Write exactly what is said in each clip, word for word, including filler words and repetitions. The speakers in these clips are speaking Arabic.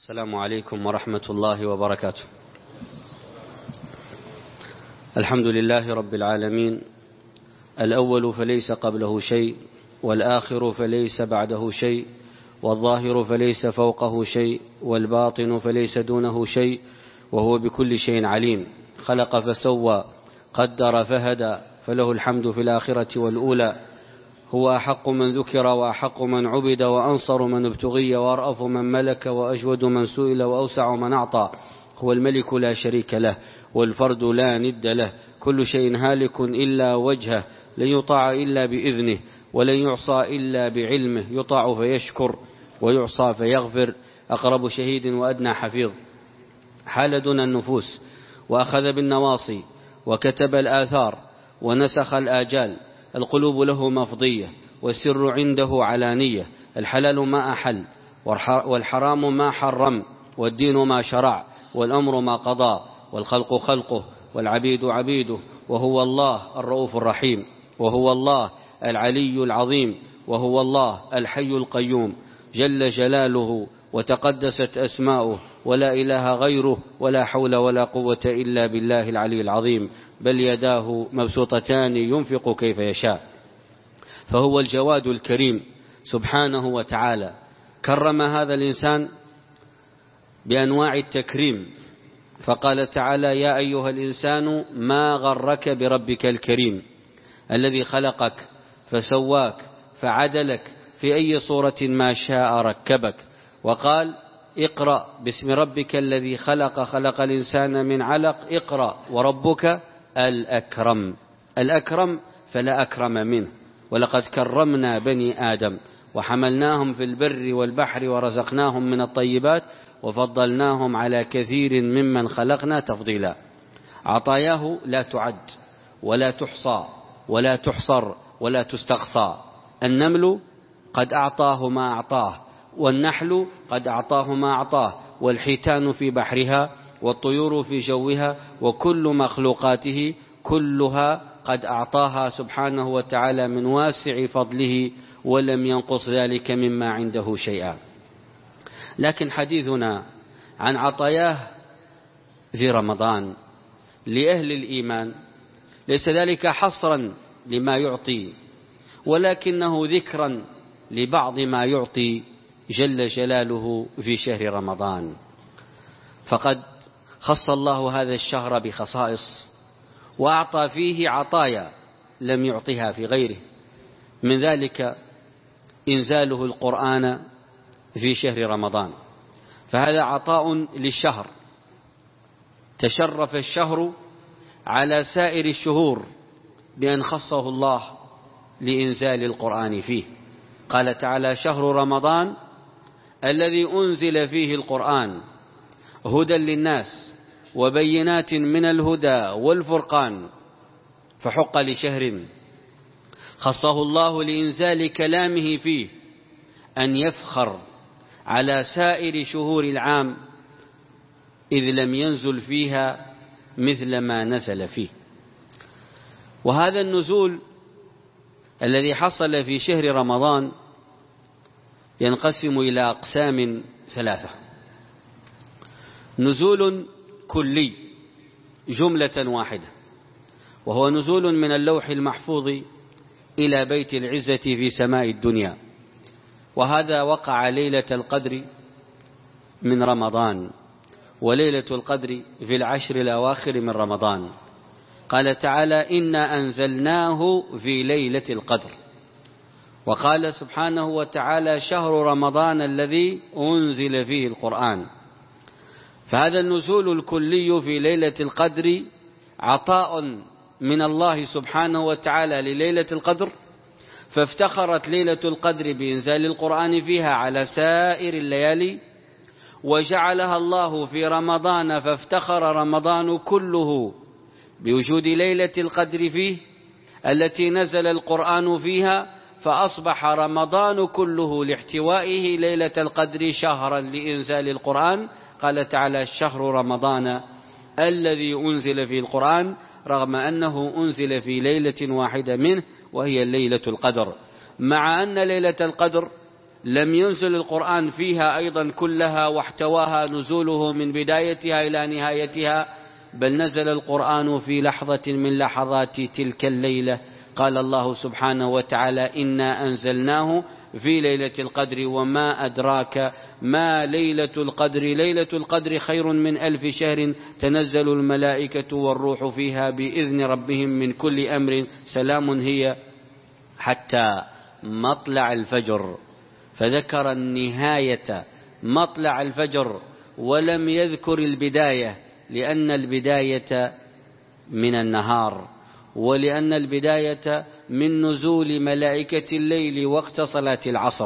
السلام عليكم ورحمة الله وبركاته. الحمد لله رب العالمين، الأول فليس قبله شيء، والآخر فليس بعده شيء، والظاهر فليس فوقه شيء، والباطن فليس دونه شيء، وهو بكل شيء عليم. خلق فسوى، قدر فهدى، فله الحمد في الآخرة والأولى. هو أحق من ذكر وأحق من عبد، وأنصر من ابتغي، وأرأف من ملك، وأجود من سئل، وأوسع من أعطى. هو الملك لا شريك له، والفرد لا ند له. كل شيء هالك إلا وجهه، لن يطاع إلا بإذنه، ولن يعصى إلا بعلمه. يطاع فيشكر، ويعصى فيغفر. أقرب شهيد وأدنى حفيظ. حال دون النفوس، وأخذ بالنواصي، وكتب الآثار، ونسخ الآجال. القلوب له مفضية، والسر عنده علانية. الحلال ما أحل، والحرام ما حرم، والدين ما شرع، والأمر ما قضى، والخلق خلقه، والعبيد عبيده. وهو الله الرؤوف الرحيم، وهو الله العلي العظيم، وهو الله الحي القيوم، جل جلاله وتقدست أسماؤه، ولا إله غيره، ولا حول ولا قوة إلا بالله العلي العظيم. بل يداه مبسوطتان ينفق كيف يشاء. فهو الجواد الكريم سبحانه وتعالى، كرم هذا الإنسان بأنواع التكريم، فقال تعالى: يا أيها الإنسان ما غرك بربك الكريم الذي خلقك فسواك فعدلك في أي صورة ما شاء ركبك. وقال: اقرأ باسم ربك الذي خلق خلق الإنسان من علق. اقرأ وربك الأكرم. الأكرم فلا أكرم منه. ولقد كرمنا بني آدم، وحملناهم في البر والبحر، ورزقناهم من الطيبات، وفضلناهم على كثير ممن خلقنا تفضيلا. عطاياه لا تعد ولا تحصى ولا تحصر ولا تستقصى. النمل قد أعطاه ما أعطاه، والنحل قد أعطاه ما أعطاه، والحيتان في بحرها، والطيور في جوها، وكل مخلوقاته كلها قد أعطاها سبحانه وتعالى من واسع فضله، ولم ينقص ذلك مما عنده شيئا. لكن حديثنا عن عطاياه في رمضان لأهل الإيمان ليس ذلك حصرا لما يعطي، ولكنه ذكرا لبعض ما يعطي جل جلاله في شهر رمضان. فقد خص الله هذا الشهر بخصائص، وأعطى فيه عطايا لم يعطها في غيره. من ذلك إنزاله القرآن في شهر رمضان، فهذا عطاء للشهر. تشرف الشهر على سائر الشهور بأن خصه الله لإنزال القرآن فيه. قال تعالى: شهر رمضان الذي أنزل فيه القرآن هدى للناس وبينات من الهدى والفرقان. فحق لشهر خصه الله لإنزال كلامه فيه أن يفخر على سائر شهور العام، إذ لم ينزل فيها مثل ما نزل فيه. وهذا النزول الذي حصل في شهر رمضان ينقسم إلى أقسام ثلاثة: نزول كلي جملة واحدة، وهو نزول من اللوح المحفوظ إلى بيت العزة في سماء الدنيا، وهذا وقع ليلة القدر من رمضان، وليلة القدر في العشر الأواخر من رمضان. قال تعالى: إنا أنزلناه في ليلة القدر. وقال سبحانه وتعالى: شهر رمضان الذي أنزل فيه القرآن. فهذا النزول الكلي في ليلة القدر عطاء من الله سبحانه وتعالى لليلة القدر، فافتخرت ليلة القدر بإنزال القرآن فيها على سائر الليالي، وجعلها الله في رمضان، فافتخر رمضان كله بوجود ليلة القدر فيه التي نزل القرآن فيها، فأصبح رمضان كله لاحتوائه ليلة القدر شهرا لإنزال القرآن. قال تعالى: شهر رمضان الذي أنزل فيه القرآن، رغم أنه أنزل في ليلة واحدة منه وهي ليلة القدر، مع أن ليلة القدر لم ينزل القرآن فيها أيضا كلها واحتواها نزوله من بدايتها إلى نهايتها، بل نزل القرآن في لحظة من لحظات تلك الليلة. قال الله سبحانه وتعالى: إنا أنزلناه في ليلة القدر وما أدراك ما ليلة القدر ليلة القدر خير من ألف شهر تنزل الملائكة والروح فيها بإذن ربهم من كل أمر سلام هي حتى مطلع الفجر. فذكر النهاية مطلع الفجر ولم يذكر البداية، لأن البداية من النهار، ولأن البداية من نزول ملائكة الليل وقت صلاة العصر.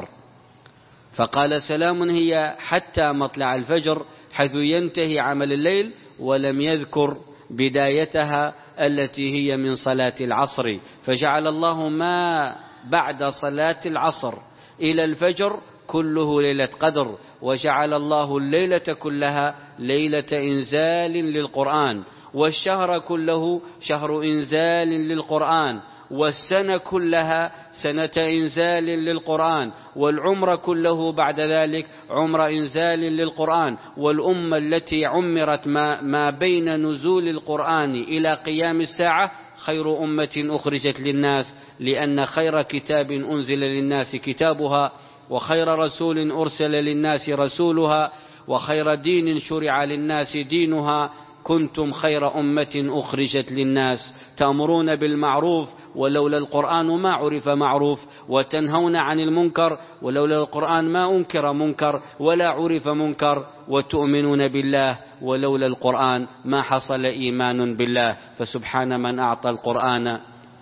فقال: سلام هي حتى مطلع الفجر، حيث ينتهي عمل الليل، ولم يذكر بدايتها التي هي من صلاة العصر. فجعل الله ما بعد صلاة العصر إلى الفجر كله ليلة قدر، وجعل الله الليلة كلها ليلة إنزال للقرآن، والشهر كله شهر إنزال للقرآن، والسنة كلها سنة إنزال للقرآن، والعمر كله بعد ذلك عمر إنزال للقرآن. والأمة التي عمرت ما, ما بين نزول القرآن إلى قيام الساعة خير أمة أخرجت للناس، لأن خير كتاب أنزل للناس كتابها، وخير رسول أرسل للناس رسولها، وخير دين شرع للناس دينها. كنتم خير أمة أخرجت للناس تأمرون بالمعروف ولولا القرآن ما عرف معروف، وتنهون عن المنكر ولولا القرآن ما أنكر منكر ولا عرف منكر، وتؤمنون بالله ولولا القرآن ما حصل إيمان بالله. فسبحان من أعطى القرآن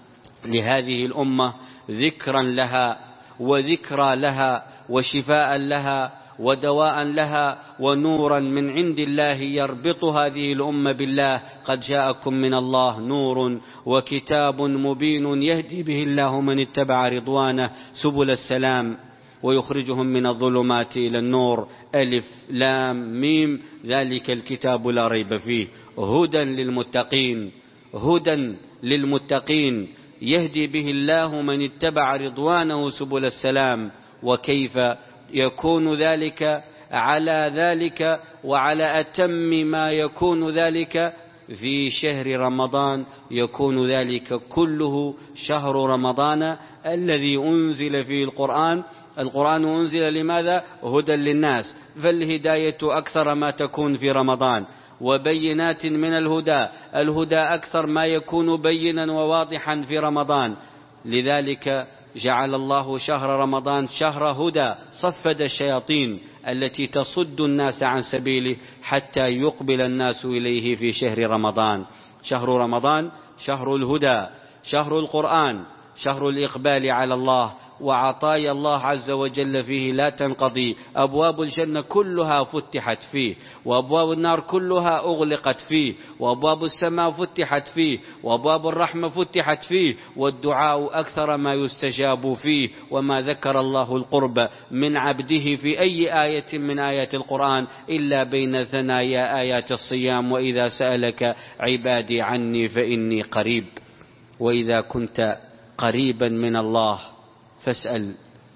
لهذه الأمة ذكرا لها وذكرى لها وشفاء لها ودواء لها ونورا من عند الله يربط هذه الأمة بالله. قد جاءكم من الله نور وكتاب مبين يهدي به الله من اتبع رضوانه سبل السلام ويخرجهم من الظلمات إلى النور. ألف لام ميم ذلك الكتاب لا ريب فيه هدى للمتقين هدى للمتقين يهدي به الله من اتبع رضوانه سبل السلام. وكيف يكون ذلك على ذلك وعلى أتم ما يكون ذلك في شهر رمضان؟ يكون ذلك كله شهر رمضان الذي أنزل فيه القرآن. القرآن أنزل لماذا؟ هدى للناس، فالهداية أكثر ما تكون في رمضان، وبينات من الهدى، الهدى أكثر ما يكون بينا وواضحا في رمضان. لذلك جعل الله شهر رمضان شهر هدى، صفد الشياطين التي تصد الناس عن سبيله حتى يقبل الناس إليه في شهر رمضان. شهر رمضان شهر الهدى، شهر القرآن، شهر الإقبال على الله، وعطايا الله عز وجل فيه لا تنقضي. أبواب الجنة كلها فتحت فيه، وأبواب النار كلها أغلقت فيه، وأبواب السماء فتحت فيه، وأبواب الرحمة فتحت فيه، والدعاء أكثر ما يستجاب فيه. وما ذكر الله القرب من عبده في أي آية من آيات القرآن إلا بين ثنايا آيات الصيام: وإذا سألك عبادي عني فإني قريب. وإذا كنت قريبا من الله فاسأل،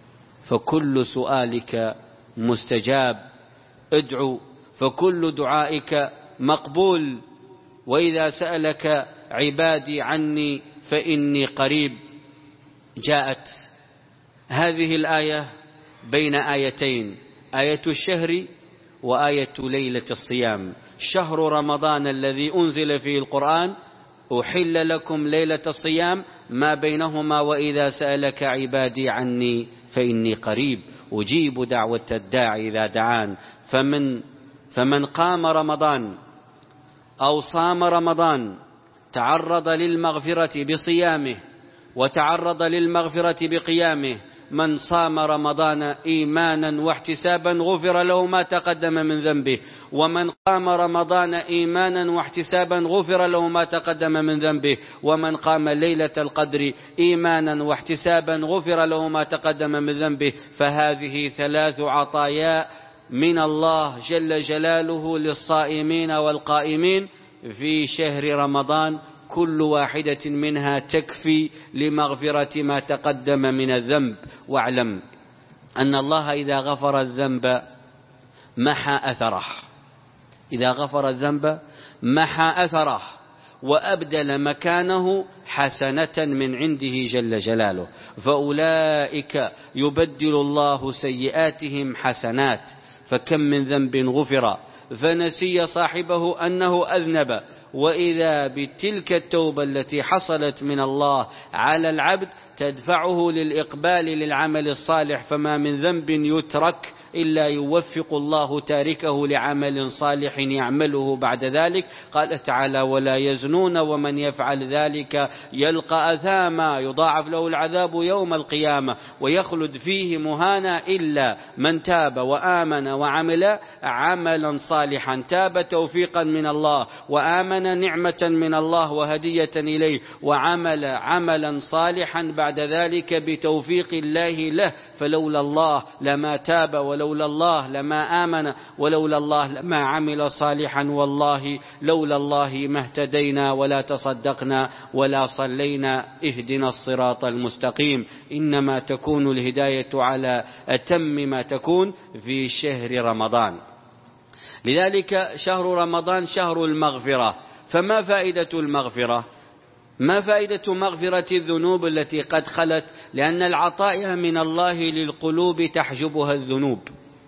فكل سؤالك مستجاب. ادعو فكل دعائك مقبول. وإذا سألك عبادي عني فإني قريب. جاءت هذه الآية بين آيتين، آية الشهر وآية ليلة الصيام. شهر رمضان الذي أنزل فيه القرآن أحل لكم ليلة الصيام، ما بينهما وإذا سألك عبادي عني فإني قريب أجيب دعوة الداعي إذا دعان. فمن, فمن قام رمضان أو صام رمضان تعرض للمغفرة بصيامه وتعرض للمغفرة بقيامه. من صام رمضان إيمانا واحتسابا غفر له ما تقدم من ذنبه، ومن قام رمضان إيمانا واحتسابا غفر له ما تقدم من ذنبه، ومن قام ليلة القدر إيمانا واحتسابا غفر له ما تقدم من ذنبه. فهذه ثلاث عطايا من الله جل جلاله للصائمين والقائمين في شهر رمضان، كل واحدة منها تكفي لمغفرة ما تقدم من الذنب. واعلم أن الله إذا غفر الذنب محى أثره، إذا غفر الذنب محى أثره وأبدل مكانه حسنة من عنده جل جلاله، فأولئك يبدل الله سيئاتهم حسنات. فكم من ذنب غفر فنسي صاحبه أنه أذنب، وإذا بتلك التوبة التي حصلت من الله على العبد تدفعه للإقبال للعمل الصالح، فما من ذنب يترك إلا يوفق الله تاركه لعمل صالح يعمله بعد ذلك. قال تعالى: ولا يزنون ومن يفعل ذلك يلقى أثاما يضاعف له العذاب يوم القيامة ويخلد فيه مهانا إلا من تاب وآمن وعمل عملا صالحا. تاب توفيقا من الله، وآمن نعمة من الله وهدية إليه، وعمل عملا صالحا بعد ذلك بتوفيق الله له. فلولا الله لما تاب، ولولا الله لما آمن، ولولا الله لما عمل صالحا. والله لولا الله ما اهتدينا ولا تصدقنا ولا صلينا. اهدنا الصراط المستقيم. إنما تكون الهداية على أتم ما تكون في شهر رمضان. لذلك شهر رمضان شهر المغفرة. فما فائدة المغفرة؟ ما فائدة مغفرة الذنوب التي قد خلت؟ لأن العطايا من الله للقلوب تحجبها الذنوب.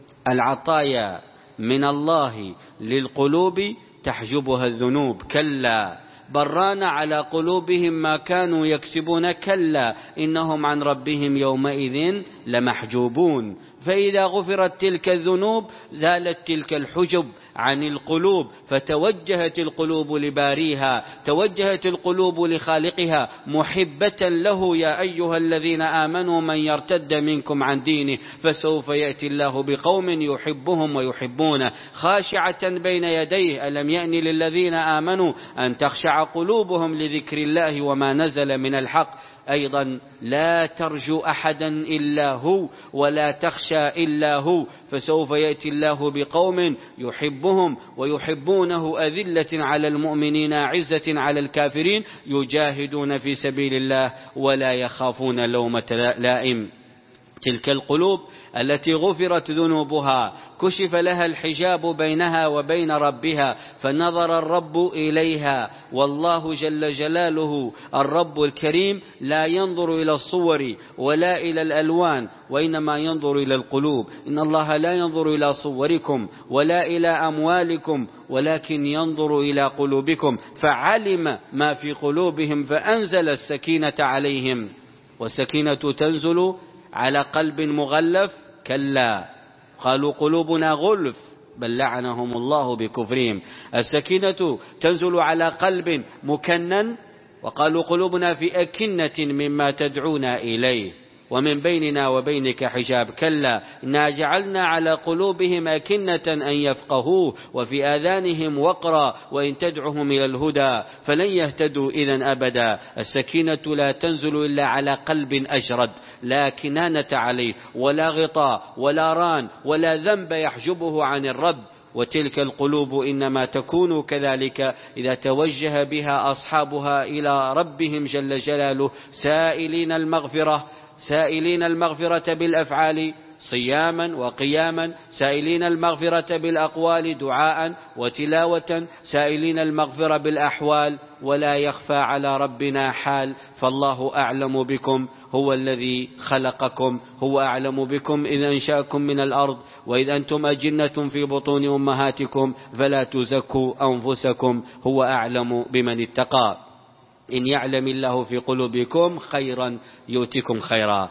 العطايا من الله للقلوب تحجبها الذنوب. كلا بران على قلوبهم ما كانوا يكسبون. كلا إنهم عن ربهم يومئذ لمحجوبون. فإذا غفرت تلك الذنوب زالت تلك الحجب عن القلوب، فتوجهت القلوب لباريها، توجهت القلوب لخالقها محبة له. يا أيها الذين آمنوا من يرتد منكم عن دينه فسوف يأتي الله بقوم يحبهم ويحبونه خاشعة بين يديه ألم يأن للذين آمنوا أن تخشع قلوبهم لذكر الله وما نزل من الحق. أيضا لا ترجو أحدا إلا هو ولا تخشى إلا هو، فسوف يأتي الله بقوم يحبهم ويحبونه أذلة على المؤمنين عزة على الكافرين يجاهدون في سبيل الله ولا يخافون لومة لائم. تلك القلوب التي غفرت ذنوبها كشف لها الحجاب بينها وبين ربها فنظر الرب إليها. والله جل جلاله الرب الكريم لا ينظر إلى الصور ولا إلى الألوان، وإنما ينظر إلى القلوب. إن الله لا ينظر إلى صوركم ولا إلى أموالكم ولكن ينظر إلى قلوبكم. فعلم ما في قلوبهم فأنزل السكينة عليهم. والسكينة تنزل على قلب مغلف؟ كلا، قالوا قلوبنا غلف بل لعنهم الله بكفرهم. السكينة تنزل على قلب مكنن وقالوا قلوبنا في أكنة مما تدعونا إليه ومن بيننا وبينك حجاب. كلا إنا جعلنا على قلوبهم أكنة أن يفقهوه وفي آذانهم وقرا وإن تدعهم إلى الهدى فلن يهتدوا إذن أبدا. السكينة لا تنزل إلا على قلب أجرد لا كنانة عليه ولا غطاء ولا ران ولا ذنب يحجبه عن الرب. وتلك القلوب إنما تكون كذلك إذا توجه بها أصحابها إلى ربهم جل جلاله سائلين المغفرة، سائلين المغفرة بالأفعال صياما وقياما، سائلين المغفرة بالأقوال دعاء وتلاوة، سائلين المغفرة بالأحوال. ولا يخفى على ربنا حال. فالله أعلم بكم، هو الذي خلقكم، هو أعلم بكم إذ أنشأكم من الأرض وإذ أنتم أجنة في بطون أمهاتكم فلا تزكوا أنفسكم، هو أعلم بمن اتقى. إن يعلم الله في قلوبكم خيرا يؤتكم خيرا.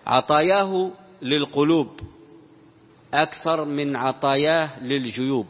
عطاياه للقلوب أكثر من عطاياه للجيوب.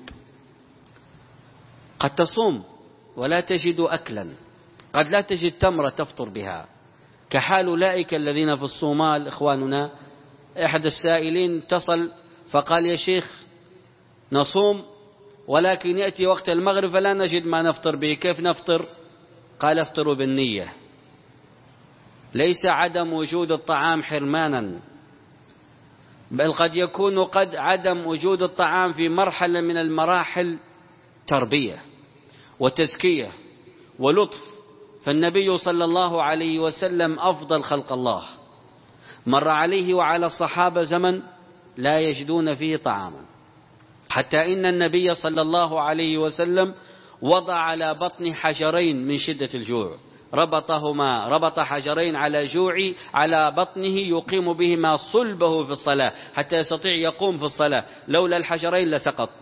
قد تصوم ولا تجد أكلا، قد لا تجد تمرة تفطر بها، كحال أولئك الذين في الصومال. إخواننا أحد السائلين اتصل فقال: يا شيخ نصوم ولكن يأتي وقت المغرب فلا نجد ما نفطر به، كيف نفطر؟ قال: افطروا بالنية. ليس عدم وجود الطعام حرمانا، بل قد يكون قد عدم وجود الطعام في مرحلة من المراحل تربية وتزكية ولطف. فالنبي صلى الله عليه وسلم أفضل خلق الله، مر عليه وعلى الصحابة زمن لا يجدون فيه طعاما، حتى إن النبي صلى الله عليه وسلم وضع على بطن حجرين من شدة الجوع، ربطهما ربط حجرين على جوع على بطنه يقيم بهما صلبه في الصلاة حتى يستطيع يقوم في الصلاة، لولا الحجرين لسقط،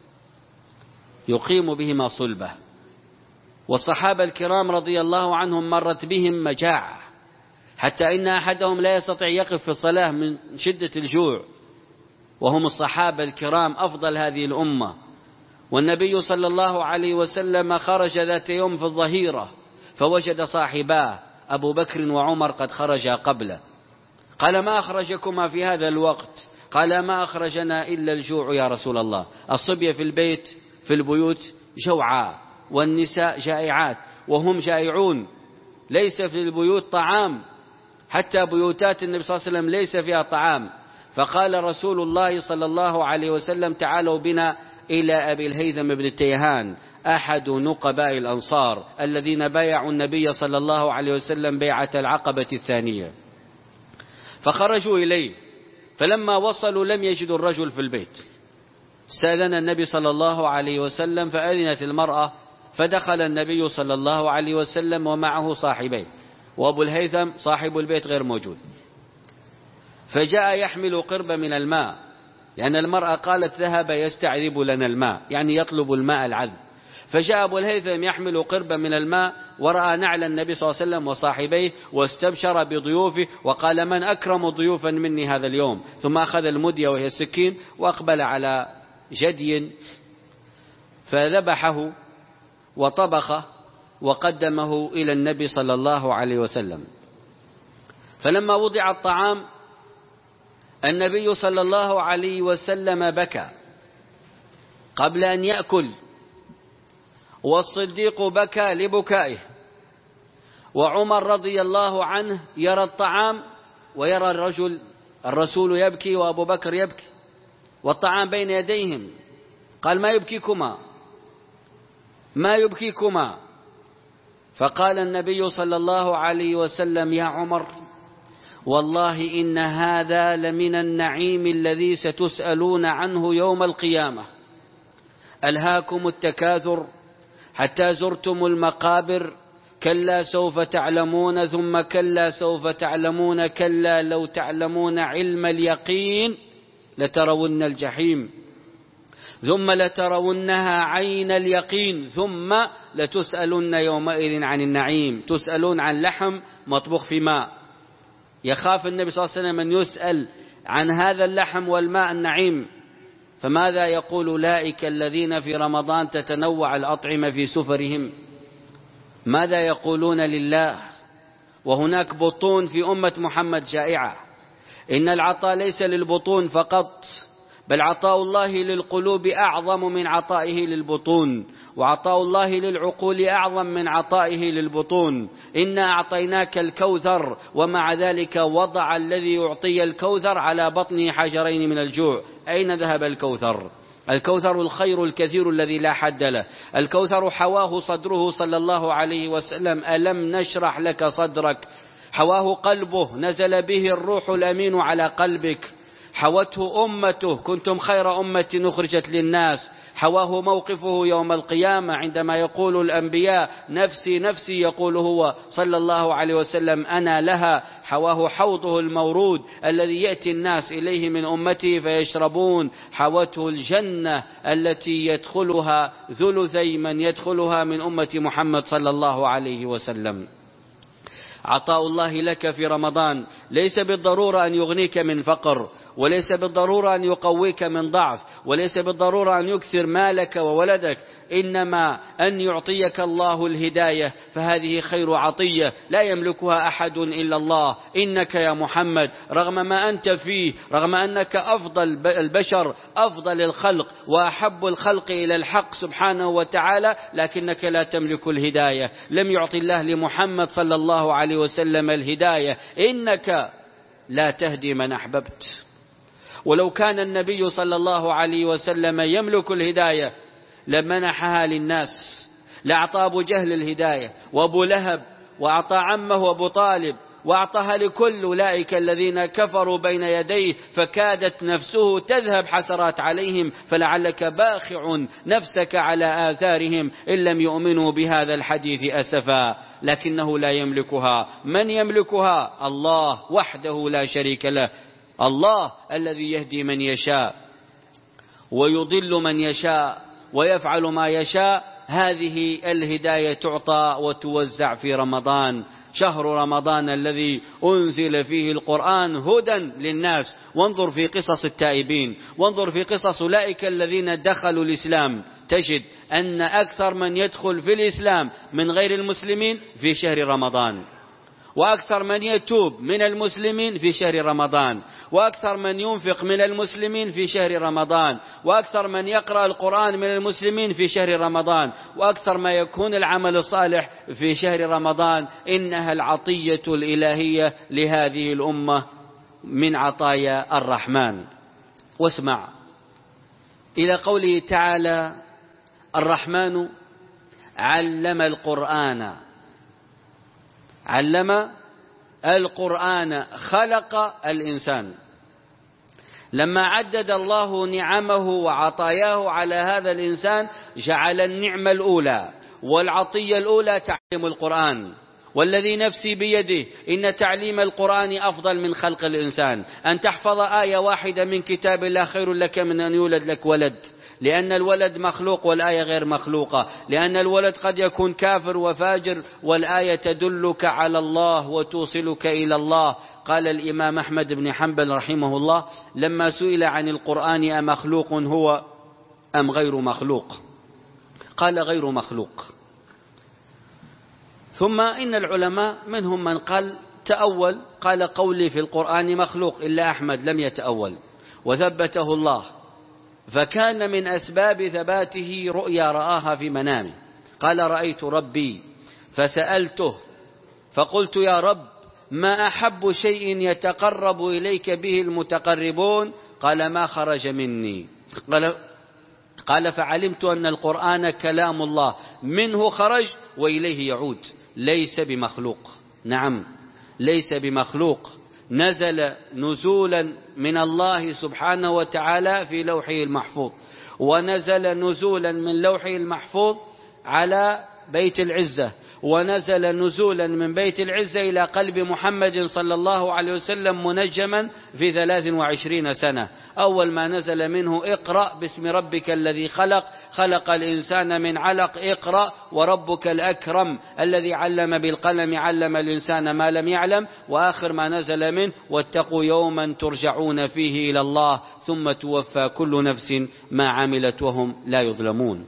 يقيم بهما صلبه. والصحابة الكرام رضي الله عنهم مرت بهم مجاعة حتى إن أحدهم لا يستطيع يقف في الصلاة من شدة الجوع، وهم الصحابة الكرام أفضل هذه الأمة. والنبي صلى الله عليه وسلم خرج ذات يوم في الظهيرة فوجد صاحباه أبو بكر وعمر قد خرجا قبله، قال: ما أخرجكما في هذا الوقت؟ قال: ما أخرجنا إلا الجوع يا رسول الله، الصبية في البيت في البيوت جوعاء والنساء جائعات وهم جائعون، ليس في البيوت طعام، حتى بيوتات النبي صلى الله عليه وسلم ليس فيها طعام. فقال رسول الله صلى الله عليه وسلم: تعالوا بنا إلى أبي الهيثم بن التيهان أحد نقباء الأنصار الذين بايعوا النبي صلى الله عليه وسلم بيعة العقبة الثانية. فخرجوا إليه، فلما وصلوا لم يجدوا الرجل في البيت، استأذن النبي صلى الله عليه وسلم فأذنت المرأة، فدخل النبي صلى الله عليه وسلم ومعه صاحبيه، وأبو الهيثم صاحب البيت غير موجود، فجاء يحمل قربة من الماء، لأن المرأة قالت ذهب يستعذب لنا الماء، يعني يطلب الماء العذب. فجاء أبو الهيثم يحمل قربة من الماء ورأى نعل النبي صلى الله عليه وسلم وصاحبيه واستبشر بضيوفه وقال: من أكرم ضيوفا مني هذا اليوم؟ ثم أخذ المدية وهي السكين وأقبل على جدي فذبحه وطبخه وقدمه إلى النبي صلى الله عليه وسلم. فلما وضع الطعام النبي صلى الله عليه وسلم بكى قبل أن يأكل، والصديق بكى لبكائه، وعمر رضي الله عنه يرى الطعام ويرى الرجل الرسول يبكي وأبو بكر يبكي والطعام بين يديهم، قال: ما يبكيكما ما يبكيكما فقال النبي صلى الله عليه وسلم: يا عمر، والله إن هذا لمن النعيم الذي ستسألون عنه يوم القيامة، ألهاكم التكاثر حتى زرتم المقابر، كلا سوف تعلمون ثم كلا سوف تعلمون، كلا لو تعلمون علم اليقين لترون الجحيم ثم لترونها عين اليقين ثم لتسألن يومئذ عن النعيم. تسألون عن لحم مطبوخ في ماء، يخاف النبي صلى الله عليه وسلم أن يسأل عن هذا اللحم والماء النعيم. فماذا يقول أولئك الذين في رمضان تتنوع الأطعمة في سفرهم؟ ماذا يقولون لله وهناك بطون في أمة محمد جائعة؟ إن العطاء ليس للبطون فقط، بل عطاء الله للقلوب أعظم من عطائه للبطون، وعطاء الله للعقول أعظم من عطائه للبطون. إنا أعطيناك الكوثر، ومع ذلك وضع الذي يعطي الكوثر على بطنه حجرين من الجوع. أين ذهب الكوثر؟ الكوثر الخير الكثير الذي لا حد له، الكوثر حواه صدره صلى الله عليه وسلم. ألم نشرح لك صدرك؟ حواه قلبه، نزل به الروح الأمين على قلبك، حوته أمته، كنتم خير أمة أخرجت للناس. حواه موقفه يوم القيامة عندما يقول الأنبياء نفسي نفسي، يقول هو صلى الله عليه وسلم أنا لها. حواه حوضه المورود الذي يأتي الناس إليه من أمته فيشربون. حوته الجنة التي يدخلها ثلثي من يدخلها من أمة محمد صلى الله عليه وسلم. عطاء الله لك في رمضان ليس بالضرورة أن يغنيك من فقر، وليس بالضرورة أن يقويك من ضعف، وليس بالضرورة أن يكثر مالك وولدك، إنما أن يعطيك الله الهداية، فهذه خير عطية لا يملكها أحد إلا الله. إنك يا محمد رغم ما أنت فيه، رغم أنك أفضل البشر، أفضل الخلق وأحب الخلق إلى الحق سبحانه وتعالى، لكنك لا تملك الهداية. لم يعطي الله لمحمد صلى الله عليه وسلم الهداية. إنك لا تهدي من أحببت. ولو كان النبي صلى الله عليه وسلم يملك الهداية لمنحها للناس، لأعطى أبو جهل الهداية وأبو لهب، وأعطى عمه أبو طالب، وأعطاها لكل أولئك الذين كفروا بين يديه فكادت نفسه تذهب حسرات عليهم فلعلك باخع نفسك على آثارهم إن لم يؤمنوا بهذا الحديث أسفا. لكنه لا يملكها. من يملكها؟ الله وحده لا شريك له، الله الذي يهدي من يشاء ويضل من يشاء ويفعل ما يشاء. هذه الهداية تعطى وتوزع في رمضان، شهر رمضان الذي أنزل فيه القرآن هدى للناس. وانظر في قصص التائبين، وانظر في قصص أولئك الذين دخلوا الإسلام، تجد أن أكثر من يدخل في الإسلام من غير المسلمين في شهر رمضان، وأكثر من يتوب من المسلمين في شهر رمضان، وأكثر من ينفق من المسلمين في شهر رمضان، وأكثر من يقرأ القرآن من المسلمين في شهر رمضان، وأكثر ما يكون العمل الصالح في شهر رمضان. إنها العطية الإلهية لهذه الأمة من عطايا الرحمن. واسمع إلى قوله تعالى: الرحمن علم القرآن، علم القرآن، خلق الإنسان. لما عدد الله نعمه وعطاياه على هذا الإنسان جعل النعمة الأولى والعطية الأولى تعليم القرآن. والذي نفسي بيده إن تعليم القرآن أفضل من خلق الإنسان. أن تحفظ آية واحدة من كتاب الله خير لك من أن يولد لك ولد، لأن الولد مخلوق والآية غير مخلوقة، لأن الولد قد يكون كافر وفاجر والآية تدلك على الله وتوصلك إلى الله. قال الإمام أحمد بن حنبل رحمه الله لما سئل عن القرآن أمخلوق هو أم غير مخلوق؟ قال غير مخلوق. ثم إن العلماء منهم من قال تأول، قال قولي في القرآن مخلوق، إلا أحمد لم يتأول وثبته الله. فكان من أسباب ثباته رؤيا رآها في منامه. قال رأيت ربي فسألته فقلت يا رب ما أحب شيء يتقرب إليك به المتقربون؟ قال ما خرج مني. قال قال فعلمت أن القرآن كلام الله، منه خرج وإليه يعود، ليس بمخلوق. نعم ليس بمخلوق، نزل نزولا من الله سبحانه وتعالى في لوحه المحفوظ، ونزل نزولا من لوحه المحفوظ على بيت العزة، ونزل نزولا من بيت العزة إلى قلب محمد صلى الله عليه وسلم منجما في ثلاث وعشرين سنة. أول ما نزل منه اقرأ باسم ربك الذي خلق، خلق الإنسان من علق، اقرأ وربك الأكرم الذي علم بالقلم علم الإنسان ما لم يعلم. وآخر ما نزل منه واتقوا يوما ترجعون فيه إلى الله ثم توفى كل نفس ما عملت وهم لا يظلمون.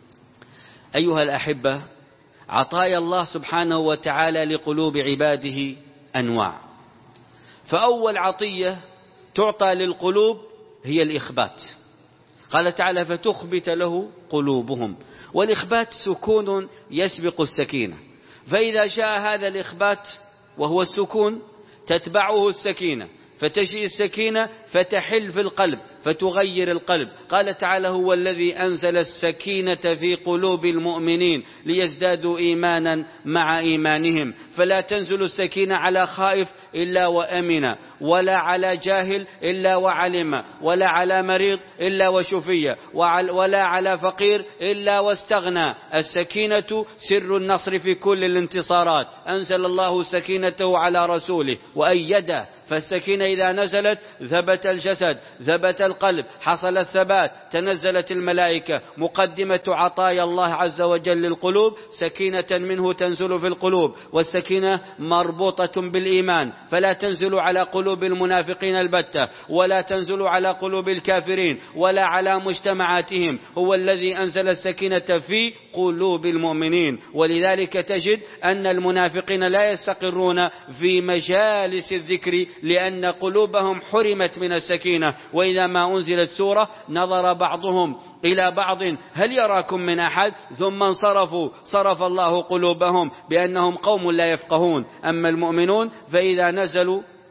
أيها الأحبة، عطايا الله سبحانه وتعالى لقلوب عباده أنواع. فأول عطية تعطى للقلوب هي الإخبات. قال تعالى فتخبت له قلوبهم. والإخبات سكون يسبق السكينة، فإذا جاء هذا الإخبات وهو السكون تتبعه السكينة، فتجي السكينة فتحل في القلب فتغير القلب. قال تعالى هو الذي أنزل السكينة في قلوب المؤمنين ليزدادوا إيمانا مع إيمانهم. فلا تنزل السكينة على خائف إلا وأمن، ولا على جاهل إلا وعلم، ولا على مريض إلا وشفي، ولا على فقير إلا واستغنى. السكينة سر النصر في كل الانتصارات. أنزل الله سكينته على رسوله وأيده. فالسكينة إذا نزلت ثبت الجسد، ثبت القلب، حصل الثبات، تنزلت الملائكة. مقدمة عطايا الله عز وجل للقلوب سكينة منه تنزل في القلوب، والسكينة مربوطة بالإيمان، فلا تنزل على قلوب المنافقين البتة، ولا تنزل على قلوب الكافرين، ولا على مجتمعاتهم. هو الذي أنزل السكينة في قلوب المؤمنين. ولذلك تجد أن المنافقين لا يستقرون في مجالس الذكر لأن قلوبهم حرمت من السكينة. وإذا ما أنزلت سورة نظر بعضهم إلى بعض هل يراكم من أحد ثم انصرفوا، صرف الله قلوبهم بأنهم قوم لا يفقهون. أما المؤمنون فإذا نزلوا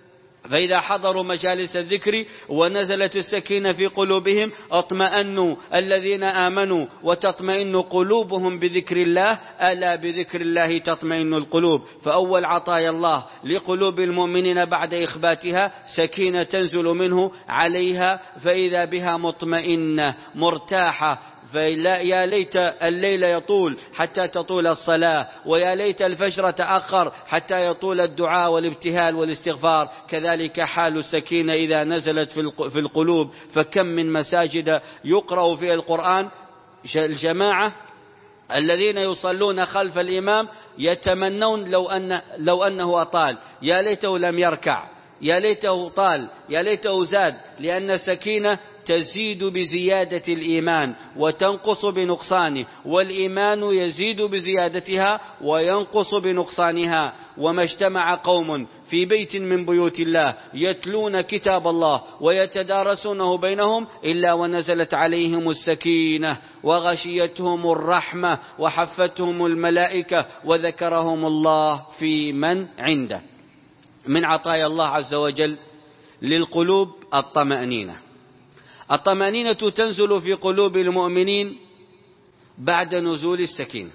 فإذا حضروا مجالس الذكر ونزلت السكينة في قلوبهم اطمأنوا الذين آمنوا وتطمئن قلوبهم بذكر الله، ألا بذكر الله تطمئن القلوب. فأول عطايا الله لقلوب المؤمنين بعد إخباتها سكينة تنزل منه عليها، فإذا بها مطمئنة مرتاحة. فيا ليت الليل يطول حتى تطول الصلاة، ويا ليت الفجر تأخر حتى يطول الدعاء والابتهال والاستغفار. كذلك حال السكينة إذا نزلت في القلوب، فكم من مساجد يقرأ في القرآن الجماعة الذين يصلون خلف الإمام يتمنون لو أن لو أنه أطال، يا ليته لم يركع، يا ليته طال، يا ليته زاد، لأن السكينة تزيد بزيادة الإيمان وتنقص بنقصانه، والإيمان يزيد بزيادتها وينقص بنقصانها. وما اجتمع قوم في بيت من بيوت الله يتلون كتاب الله ويتدارسونه بينهم إلا ونزلت عليهم السكينة وغشيتهم الرحمة وحفتهم الملائكة وذكرهم الله في من عنده. من عطايا الله عز وجل للقلوب الطمأنينة. الطمأنينة تنزل في قلوب المؤمنين بعد نزول السكينة.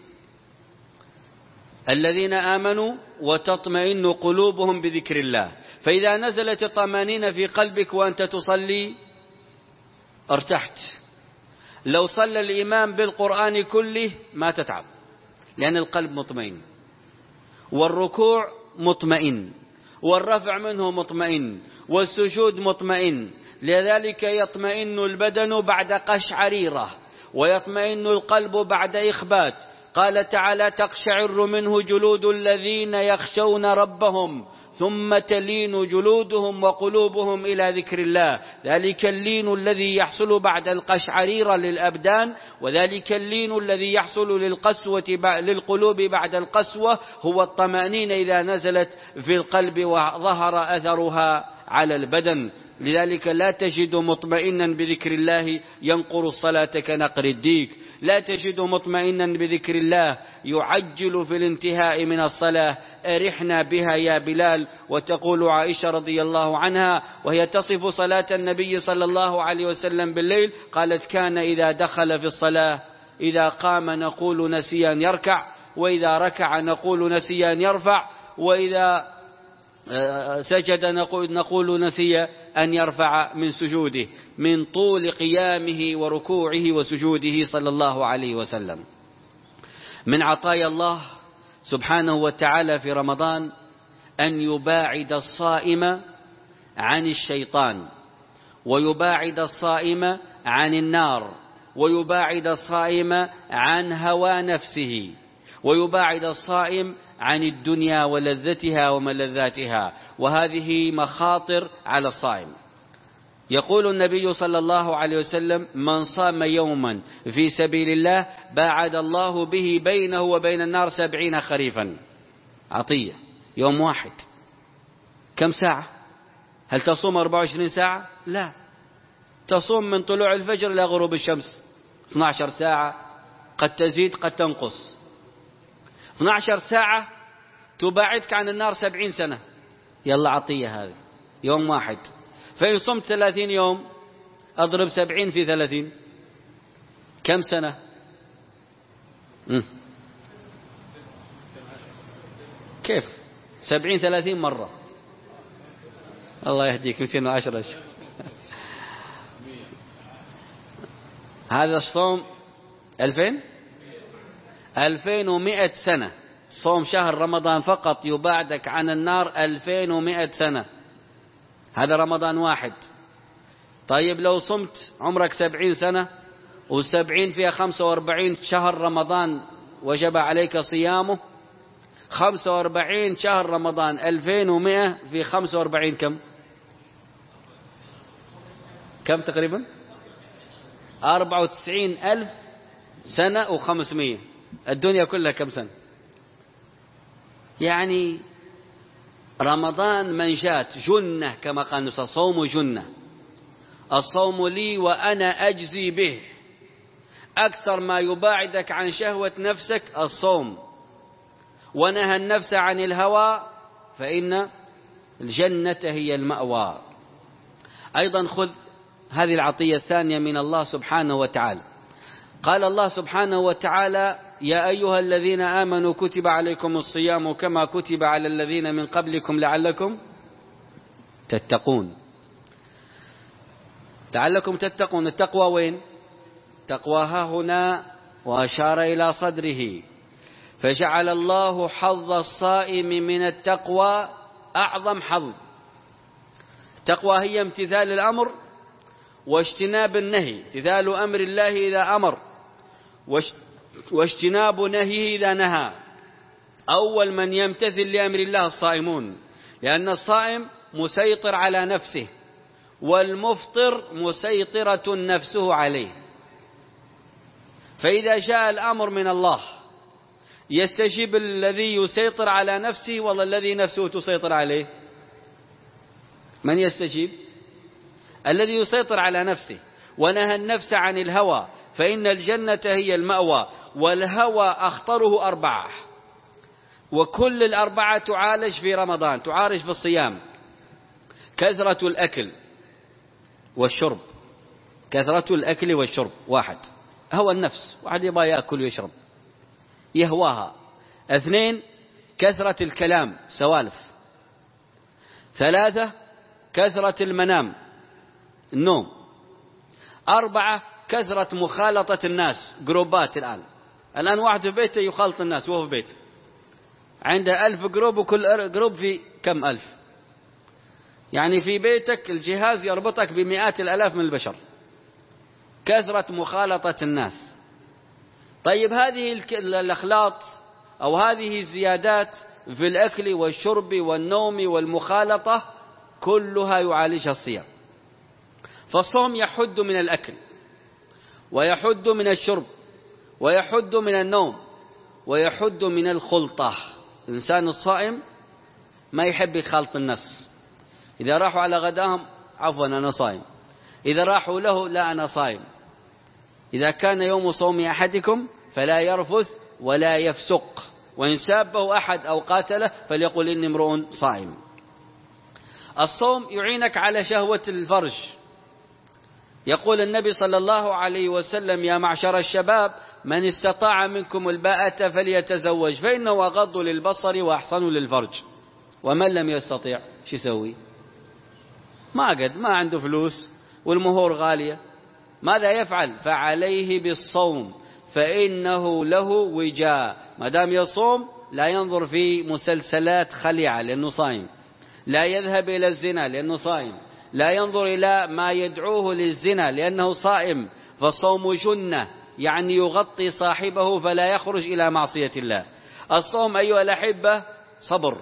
الذين آمنوا وتطمئن قلوبهم بذكر الله، فإذا نزلت الطمأنينة في قلبك وأنت تصلي ارتحت. لو صلى الإمام بالقرآن كله ما تتعب، لأن القلب مطمئن، والركوع مطمئن، والرفع منه مطمئن، والسجود مطمئن. لذلك يطمئن البدن بعد قشعريرة، ويطمئن القلب بعد إخبات. قال تعالى: تقشعر منه جلود الذين يخشون ربهم ثم تلين جلودهم وقلوبهم إلى ذكر الله. ذلك اللين الذي يحصل بعد القشعريرة للأبدان، وذلك اللين الذي يحصل للقسوة للقلوب بعد القسوة هو الطمأنينة إذا نزلت في القلب وظهر أثرها على البدن. لذلك لا تجد مطمئنا بذكر الله ينقر الصلاة كنقر الديك، لا تجد مطمئنا بذكر الله يعجل في الانتهاء من الصلاة: أرحنا بها يا بلال. وتقول عائشة رضي الله عنها وهي تصف صلاة النبي صلى الله عليه وسلم بالليل، قالت: كان إذا دخل في الصلاة إذا قام نقول نسي أن يركع، وإذا ركع نقول نسي أن يرفع، وإذا سجد نقول, نقول نسي أن يرفع من سجوده، من طول قيامه وركوعه وسجوده صلى الله عليه وسلم. من عطايا الله سبحانه وتعالى في رمضان أن يباعد الصائم عن الشيطان، ويباعد الصائم عن النار، ويباعد الصائم عن هوى نفسه، ويباعد الصائم عن الدنيا ولذتها وملذاتها، وهذه مخاطر على الصائم. يقول النبي صلى الله عليه وسلم: من صام يوما في سبيل الله باعد الله به بينه وبين النار سبعين خريفا. عطية يوم واحد كم ساعة؟ هل تصوم أربعة وعشرين ساعة؟ لا، تصوم من طلوع الفجر إلى غروب الشمس اثنتي عشرة ساعة، قد تزيد قد تنقص. اثنتي عشرة ساعة تباعدك عن النار سبعين سنة. يلا عطية هذه يوم واحد. فإن صمت ثلاثين يوم أضرب سبعين في ثلاثين كم سنة؟ مم. كيف سبعين ثلاثين مرة؟ الله يهديك مئتين وعشرة. هذا الصوم ألفين ألفين ومئة سنة. صوم شهر رمضان فقط يباعدك عن النار ألفين ومئة سنة. هذا رمضان واحد. طيب لو صمت عمرك سبعين سنة، وسبعين فيها خمسة واربعين شهر رمضان وجب عليك صيامه، خمسة واربعين شهر رمضان، ألفين ومئة في خمسة واربعين كم؟ كم تقريبا؟ أربعة وتسعين ألف سنة وخمسمية. الدنيا كلها كم سنة؟ يعني رمضان منجاة جنة، كما قال النبي: الصوم جنة، الصوم لي وأنا أجزي به. أكثر ما يباعدك عن شهوة نفسك الصوم. ونهى النفس عن الهوى فإن الجنة هي المأوى. أيضا خذ هذه العطية الثانية من الله سبحانه وتعالى. قال الله سبحانه وتعالى: يا أيها الذين آمنوا كتب عليكم الصيام كما كتب على الذين من قبلكم لعلكم تتقون. لعلكم تتقون، التقوى وين؟ تقوى ها هنا، وأشار إلى صدره، فجعل الله حظ الصائم من التقوى أعظم حظ. التقوى هي امتثال الأمر واجتناب النهي، امتثال أمر الله إذا أمر واجتناب نهيه إذا نهى. أول من يمتثل لأمر الله الصائمون، لأن الصائم مسيطر على نفسه، والمفطر مسيطرة نفسه عليه. فإذا جاء الأمر من الله يستجيب الذي يسيطر على نفسه ولا الذي نفسه تسيطر عليه؟ من يستجيب؟ الذي يسيطر على نفسه ونهى النفس عن الهوى، فإن الجنة هي المأوى. والهوى أخطره أربعة، وكل الأربعة تعالج في رمضان، تعالج في الصيام. كثرة الأكل والشرب، كثرة الأكل والشرب واحد، هوى النفس، واحد يبغى يأكل ويشرب يهواها. اثنين، كثرة الكلام سوالف. ثلاثة، كثرة المنام النوم. أربعة، كثرة مخالطة الناس، جروبات. الآن الآن واحد في بيته يخالط الناس وهو في بيته، عنده ألف جروب، وكل جروب في كم ألف، يعني في بيتك الجهاز يربطك بمئات الألاف من البشر. كثرة مخالطة الناس. طيب هذه الأخلاط أو هذه الزيادات في الأكل والشرب والنوم والمخالطة كلها يعالجها الصيام. فالصوم يحد من الأكل، ويحد من الشرب، ويحد من النوم، ويحد من الخلطة. الإنسان الصائم ما يحب يخالط الناس. إذا راحوا على غداهم: عفوا أنا صائم. إذا راحوا له: لا أنا صائم. إذا كان يوم صوم أحدكم فلا يرفث ولا يفسق، وإن سابه أحد أو قاتله فليقل إني امرؤ صائم. الصوم يعينك على شهوة الفرج. يقول النبي صلى الله عليه وسلم: يا معشر الشباب من استطاع منكم الباءة فليتزوج فإنه أغض للبصر وأحصن للفرج. ومن لم يستطيع شو يسوي؟ ما قد ما عنده فلوس والمهور غالية، ماذا يفعل؟ فعليه بالصوم فإنه له وجاء. ما دام يصوم لا ينظر في مسلسلات خليعة لأنه صائم، لا يذهب إلى الزنا لأنه صائم، لا ينظر إلى ما يدعوه للزنا لأنه صائم. فالصوم جنة، يعني يغطي صاحبه فلا يخرج إلى معصية الله. الصوم أيها الأحبة صبر،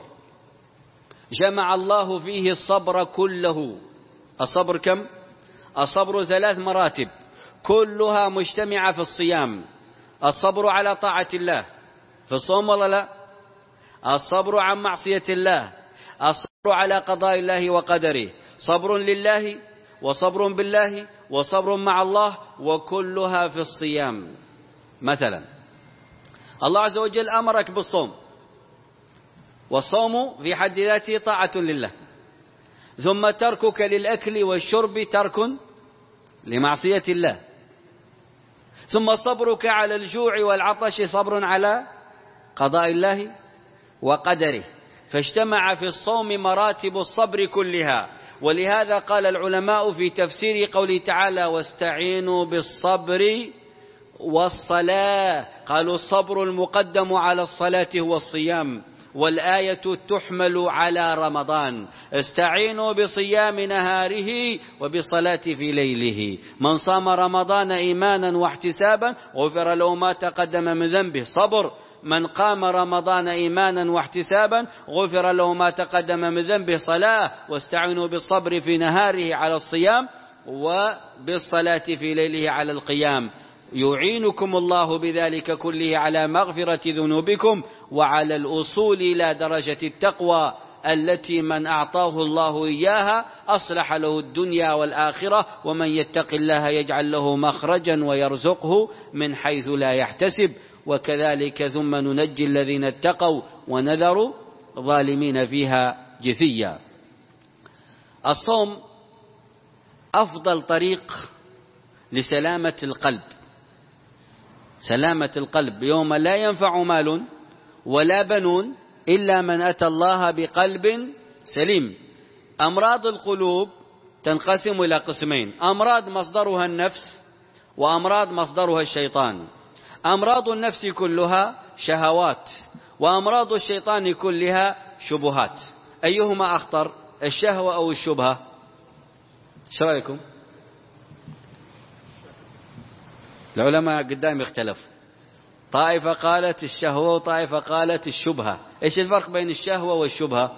جمع الله فيه الصبر كله. الصبر كم؟ الصبر ثلاث مراتب كلها مجتمعة في الصيام. الصبر على طاعة الله في الصوم ولا لا؟ الصبر عن معصية الله، الصبر على قضاء الله وقدره، صبر لله وصبر بالله وصبر مع الله، وكلها في الصيام. مثلا الله عز وجل أمرك بالصوم، والصوم في حد ذاته طاعة لله، ثم تركك للأكل والشرب ترك لمعصية الله، ثم صبرك على الجوع والعطش صبر على قضاء الله وقدره. فاجتمع في الصوم مراتب الصبر كلها. ولهذا قال العلماء في تفسير قوله تعالى: واستعينوا بالصبر والصلاة، قالوا الصبر المقدم على الصلاة هو الصيام، والآية تحمل على رمضان. استعينوا بصيام نهاره وبصلاة في ليله. من صام رمضان إيمانا واحتسابا غفر له ما تقدم من ذنبه، صبر. من قام رمضان إيمانا واحتسابا غفر له ما تقدم من ذنبه، صلاة. واستعينوا بالصبر في نهاره على الصيام، وبالصلاة في ليله على القيام. يعينكم الله بذلك كله على مغفرة ذنوبكم وعلى الأصول إلى درجة التقوى التي من أعطاه الله إياها أصلح له الدنيا والآخرة. ومن يتق الله يجعل له مخرجا ويرزقه من حيث لا يحتسب. وكذلك ثم ننجي الذين اتقوا ونذر ظالمين فيها جثيا. الصوم أفضل طريق لسلامة القلب، سلامة القلب يوم لا ينفع مال ولا بنون إلا من أتى الله بقلب سليم. أمراض القلوب تنقسم إلى قسمين: أمراض مصدرها النفس، وأمراض مصدرها الشيطان. أمراض النفس كلها شهوات، وأمراض الشيطان كلها شبهات. أيهما أخطر، الشهوة أو الشبهة؟ ايش رأيكم؟ العلماء قدام اختلفوا، طائفة قالت الشهوة وطائفة قالت الشبهة. ايش الفرق بين الشهوة والشبهة؟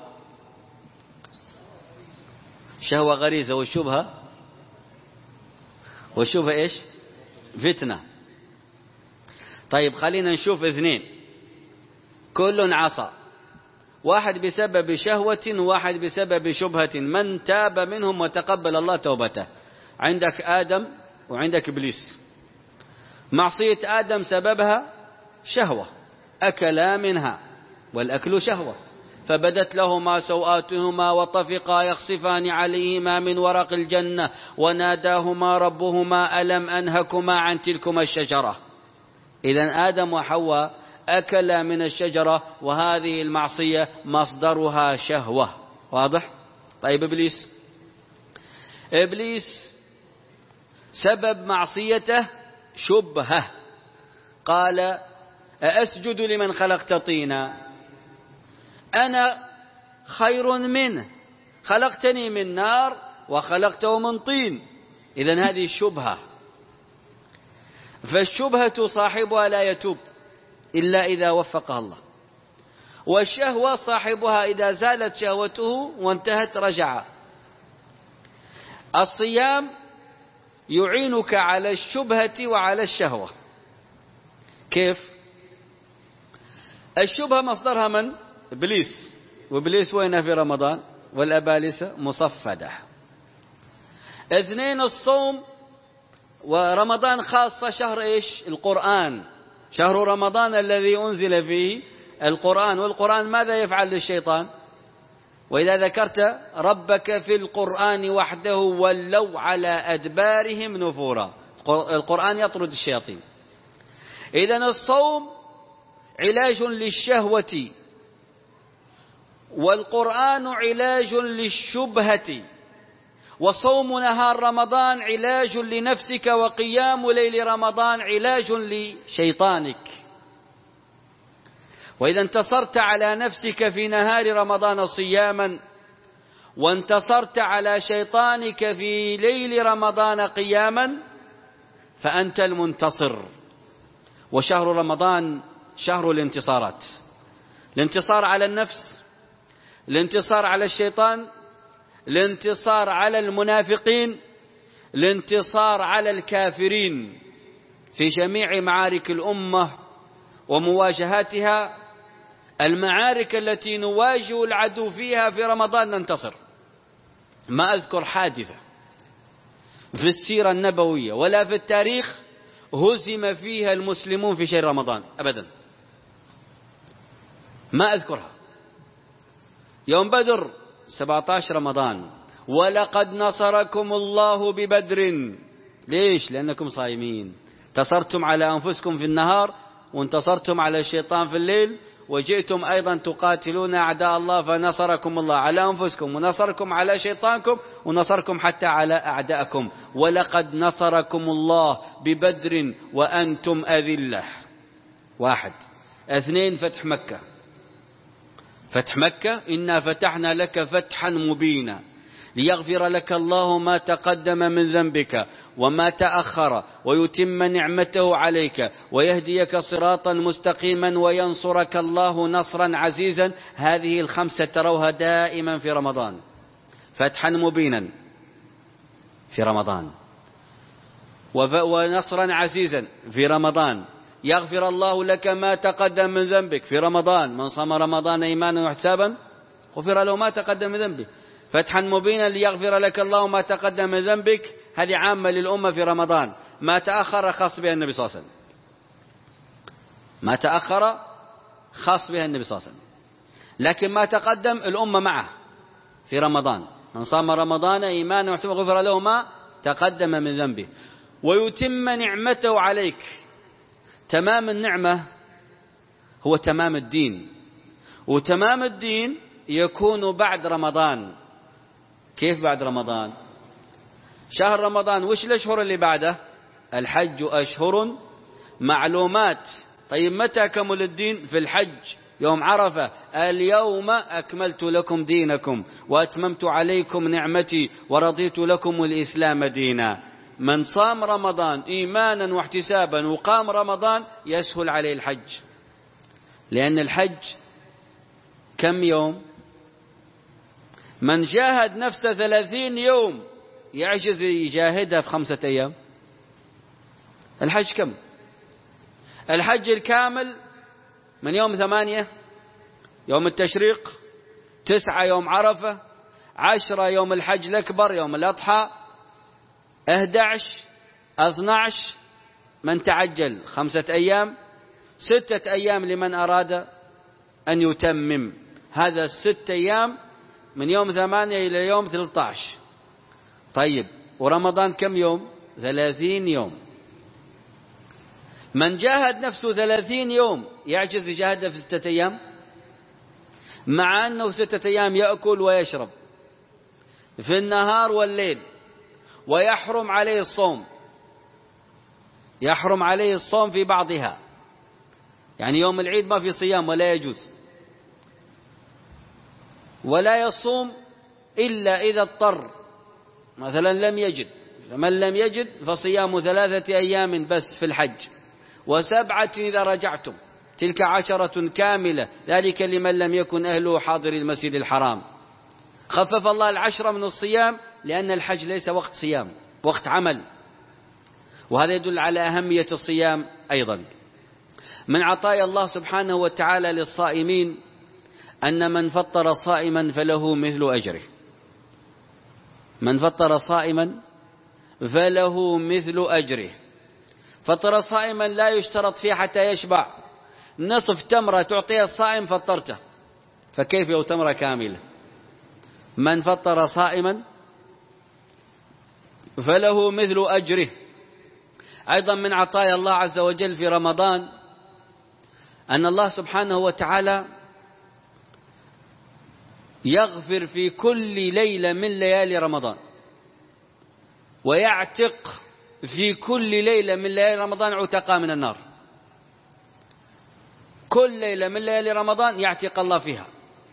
الشهوة غريزة، والشبهة والشبهة ايش؟ فتنة. طيب خلينا نشوف اثنين كل عصى، واحد بسبب شهوة وواحد بسبب شبهة، من تاب منهم وتقبل الله توبته؟ عندك آدم وعندك إبليس. معصية آدم سببها شهوة، أكلا منها والأكل شهوة، فبدت لهما سوآتهما وطفقا يخصفان عليهما من ورق الجنة وناداهما ربهما ألم أنهكما عن تلكما الشجرة. إذن آدم وحواء أكلا من الشجرة، وهذه المعصية مصدرها شهوة. واضح؟ طيب إبليس إبليس سبب معصيته شبهة، قال أأسجد لمن خلقت طينا، أنا خير منه، خلقتني من نار وخلقته من طين. إذن هذه شبهة، فالشبهة صاحبها لا يتوب إلا إذا وفقها الله، والشهوة صاحبها إذا زالت شهوته وانتهت رجع. الصيام يعينك على الشبهة وعلى الشهوة. كيف؟ الشبهة مصدرها من؟ إبليس، وإبليس وين في رمضان؟ والأبالسة مصفدة. اثنين الصوم، ورمضان خاصة شهر إيش؟ القرآن، شهر رمضان الذي أنزل فيه القرآن. والقرآن ماذا يفعل للشيطان؟ وإذا ذكرت ربك في القرآن وحده ولوا على أدبارهم نفورا. القرآن يطرد الشياطين. إذن الصوم علاج للشهوة، والقرآن علاج للشبهة، وصوم نهار رمضان علاج لنفسك، وقيام ليل رمضان علاج لشيطانك. وإذا انتصرت على نفسك في نهار رمضان صياما، وانتصرت على شيطانك في ليل رمضان قياما، فأنت المنتصر. وشهر رمضان شهر الانتصارات، الانتصار على النفس، الانتصار على الشيطان، الانتصار على المنافقين، الانتصار على الكافرين. في جميع معارك الأمة ومواجهاتها، المعارك التي نواجه العدو فيها في رمضان ننتصر. ما أذكر حادثة في السيرة النبوية ولا في التاريخ هزم فيها المسلمون في شهر رمضان أبدا، ما أذكرها. يوم بدر سبعة عشر رمضان، ولقد نصركم الله ببدر. ليش؟ لأنكم صايمين، انتصرتم على أنفسكم في النهار، وانتصرتم على الشيطان في الليل، وجئتم أيضا تقاتلون أعداء الله، فنصركم الله على أنفسكم، ونصركم على شيطانكم، ونصركم حتى على أعدائكم. ولقد نصركم الله ببدر وأنتم أذلة. واحد. اثنين، فتح مكة. فتح مكة، إنا فتحنا لك فتحا مبينا ليغفر لك الله ما تقدم من ذنبك وما تأخر، ويتم نعمته عليك، ويهديك صراطا مستقيما، وينصرك الله نصرا عزيزا. هذه الخمسة تروها دائما في رمضان. فتحا مبينا في رمضان، ونصرا عزيزا في رمضان، يغفر الله لك ما تقدم من ذنبك في رمضان. من صام رمضان إيمانا واحتسابا غفر له ما تقدم من ذنبه. فتحا مبينا ليغفر لك الله ما تقدم من ذنبك، هذه عامة للأمة في رمضان. ما تأخر خاص بها النبي صلى الله عليه وسلم، ما تأخر خاص بها النبي صلى الله عليه وسلم، لكن ما تقدم الأمة معه في رمضان. من صام رمضان إيمانا واحتسابا غفر له ما تقدم من ذنبه ويتم نعمته عليك. تمام النعمة هو تمام الدين، وتمام الدين يكون بعد رمضان. كيف بعد رمضان؟ شهر رمضان وش الأشهر اللي بعده؟ الحج أشهر معلومات. طيب متى كمل الدين؟ في الحج، يوم عرفة: اليوم أكملت لكم دينكم وأتممت عليكم نعمتي ورضيت لكم الإسلام دينا. من صام رمضان إيمانا واحتسابا وقام رمضان يسهل عليه الحج، لأن الحج كم يوم؟ من جاهد نفسه ثلاثين يوم يعجز يجاهدها في خمسة أيام. الحج كم؟ الحج الكامل من يوم ثمانية يوم التشريق، تسعة يوم عرفة، عشرة يوم الحج الأكبر يوم الأضحى، أحد عشر اثني عشر من تعجل خمسة أيام، ستة أيام لمن أراد أن يتمم. هذا الست أيام من يوم ثمانية إلى يوم ثلاثة عشر. طيب ورمضان كم يوم؟ ثلاثين يوم. من جاهد نفسه ثلاثين يوم يعجز يجاهدها في ستة أيام، مع أنه ستة أيام يأكل ويشرب في النهار والليل، ويحرم عليه الصوم، يحرم عليه الصوم في بعضها، يعني يوم العيد ما في صيام ولا يجوز، ولا يصوم إلا إذا اضطر، مثلا لم يجد، فمن لم يجد فصيام ثلاثة أيام بس في الحج وسبعة إذا رجعتم، تلك عشرة كاملة، ذلك لمن لم يكن أهله حاضر المسجد الحرام. خفف الله العشرة من الصيام لأن الحج ليس وقت صيام، وقت عمل، وهذا يدل على أهمية الصيام أيضا. من عطايا الله سبحانه وتعالى للصائمين أن من فطر صائما فله مثل أجره. من فطر صائما فله مثل أجره. فطر صائما لا يشترط فيه حتى يشبع، نصف تمرة تعطيها الصائم فطرته، فكيف لو تمرة كاملة؟ من فطر صائما فله مثل أجره. أيضا من عطايا الله عز وجل في رمضان أن الله سبحانه وتعالى يغفر في كل ليلة من ليالي رمضان، ويعتق في كل ليلة من ليالي رمضان عتقاء من النار. كل ليلة من ليالي رمضان يعتق الله فيها،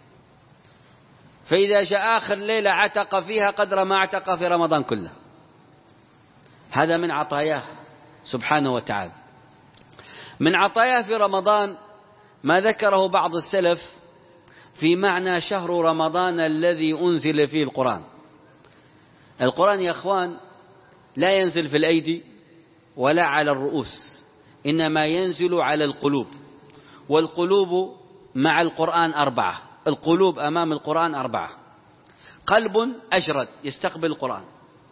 فإذا جاء آخر ليلة عتق فيها قدر ما اعتق في رمضان كله. هذا من عطاياه سبحانه وتعالى. من عطاياه في رمضان ما ذكره بعض السلف في معنى شهر رمضان الذي أنزل فيه القرآن. القرآن يا أخوان لا ينزل في الأيدي ولا على الرؤوس، إنما ينزل على القلوب، والقلوب مع القرآن أربعة. القلوب أمام القرآن أربعة: قلب أجرد يستقبل القرآن،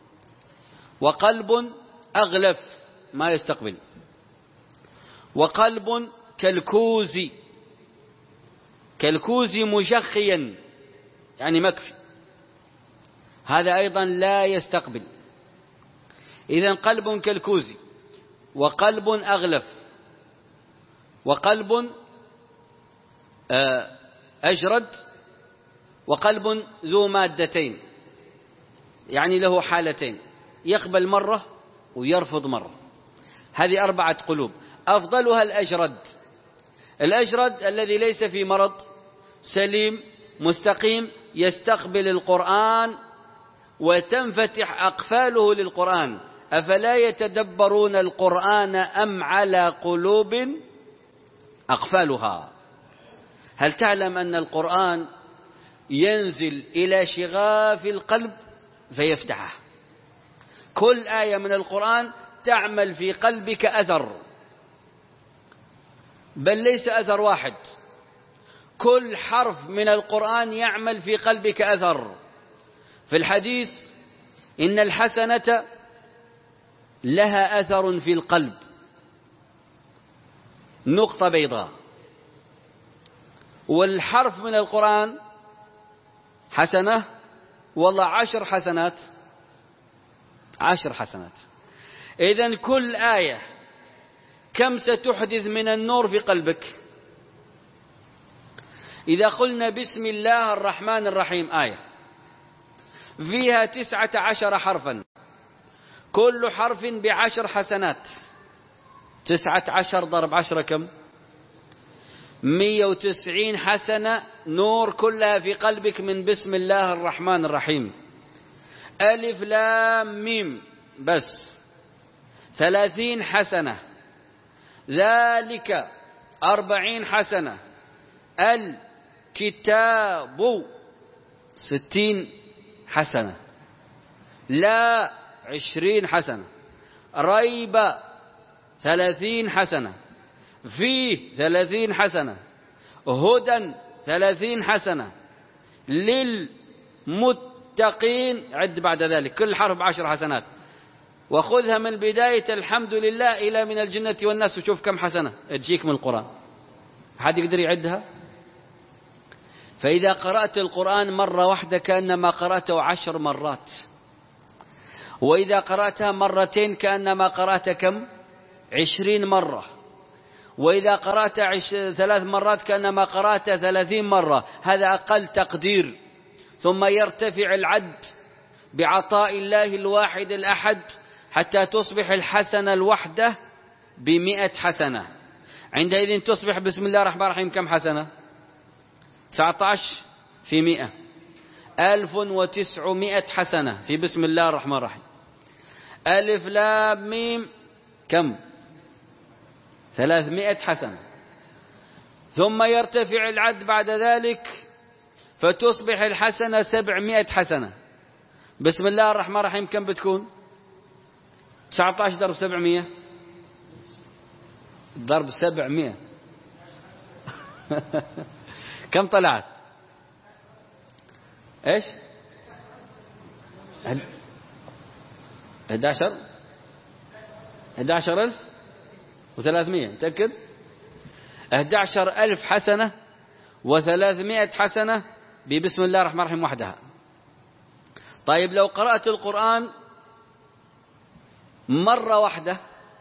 وقلب أغلف ما يستقبل، وقلب كالكوز، كالكوز مجخيا يعني مكفي، هذا أيضا لا يستقبل. إذن قلب كالكوز، وقلب أغلف، وقلب أجرد، وقلب ذو مادتين، يعني له حالتين، يقبل مرة ويرفض مرة. هذه أربعة قلوب، أفضلها الأجرد. الأجرد الذي ليس في مرض، سليم مستقيم، يستقبل القرآن وتنفتح أقفاله للقرآن. أفلا يتدبرون القرآن أم على قلوب أقفالها؟ هل تعلم أن القرآن ينزل إلى شغاف القلب فيفتحه؟ كل آية من القرآن تعمل في قلبك أثر، بل ليس أثر واحد، كل حرف من القرآن يعمل في قلبك أثر. في الحديث إن الحسنة لها أثر في القلب، نقطة بيضاء. والحرف من القرآن حسنة والله عشر حسنات، عشر حسنات. إذن كل آية كم ستحدث من النور في قلبك؟ إذا قلنا بسم الله الرحمن الرحيم آية فيها تسعة عشر حرفا، كل حرف بعشر حسنات، تسعة عشر ضرب عشرة كم؟ مية وتسعين حسنة نور كلها في قلبك من بسم الله الرحمن الرحيم. ألف لام ميم بس ثلاثين حسنة، ذلك أربعين حسنة، الكتاب ستين حسنة، لا عشرين حسنة، ريب ثلاثين حسنة، فيه ثلاثين حسنة، هدى ثلاثين حسنة، للمتقين عد بعد ذلك كل حرف بعشر حسنات. وخذها من بداية الحمد لله إلى من الجنة والناس وشوف كم حسنة تجيك من القرآن. حد يقدر يعدها؟ فإذا قرأت القرآن مرة واحدة كأنما قرأته عشر مرات، وإذا قرأتها مرتين كأنما قرأت كم؟ عشرين مرة، وإذا قرأت عش... ثلاث مرات كأنما قرأت ثلاثين مرة. هذا أقل تقدير. ثم يرتفع العد بعطاء الله الواحد الأحد حتى تصبح الحسنة الوحدة بمئة حسنة. عندئذ تصبح بسم الله الرحمن الرحيم كم حسنة؟ تسعة عشر في مئة، ألف وتسعمائة حسنة في بسم الله الرحمن الرحيم. ألف لام ميم كم؟ ثلاثمائة حسنة. ثم يرتفع العد بعد ذلك فتصبح الحسنة سبعمائة حسنة. بسم الله الرحمن الرحيم كم بتكون؟ تسعة عشر ضرب سبعمائة ضرب سبعمائة كم طلعت؟ ايش؟ أحد عشر أحد عشر ألف وثلاثمائة. متأكد؟ أحد عشر ألف حسنة وثلاثمائة حسنة ببسم الله الرحمن الرحيم وحدها. طيب لو قرأت القرآن مرة واحدة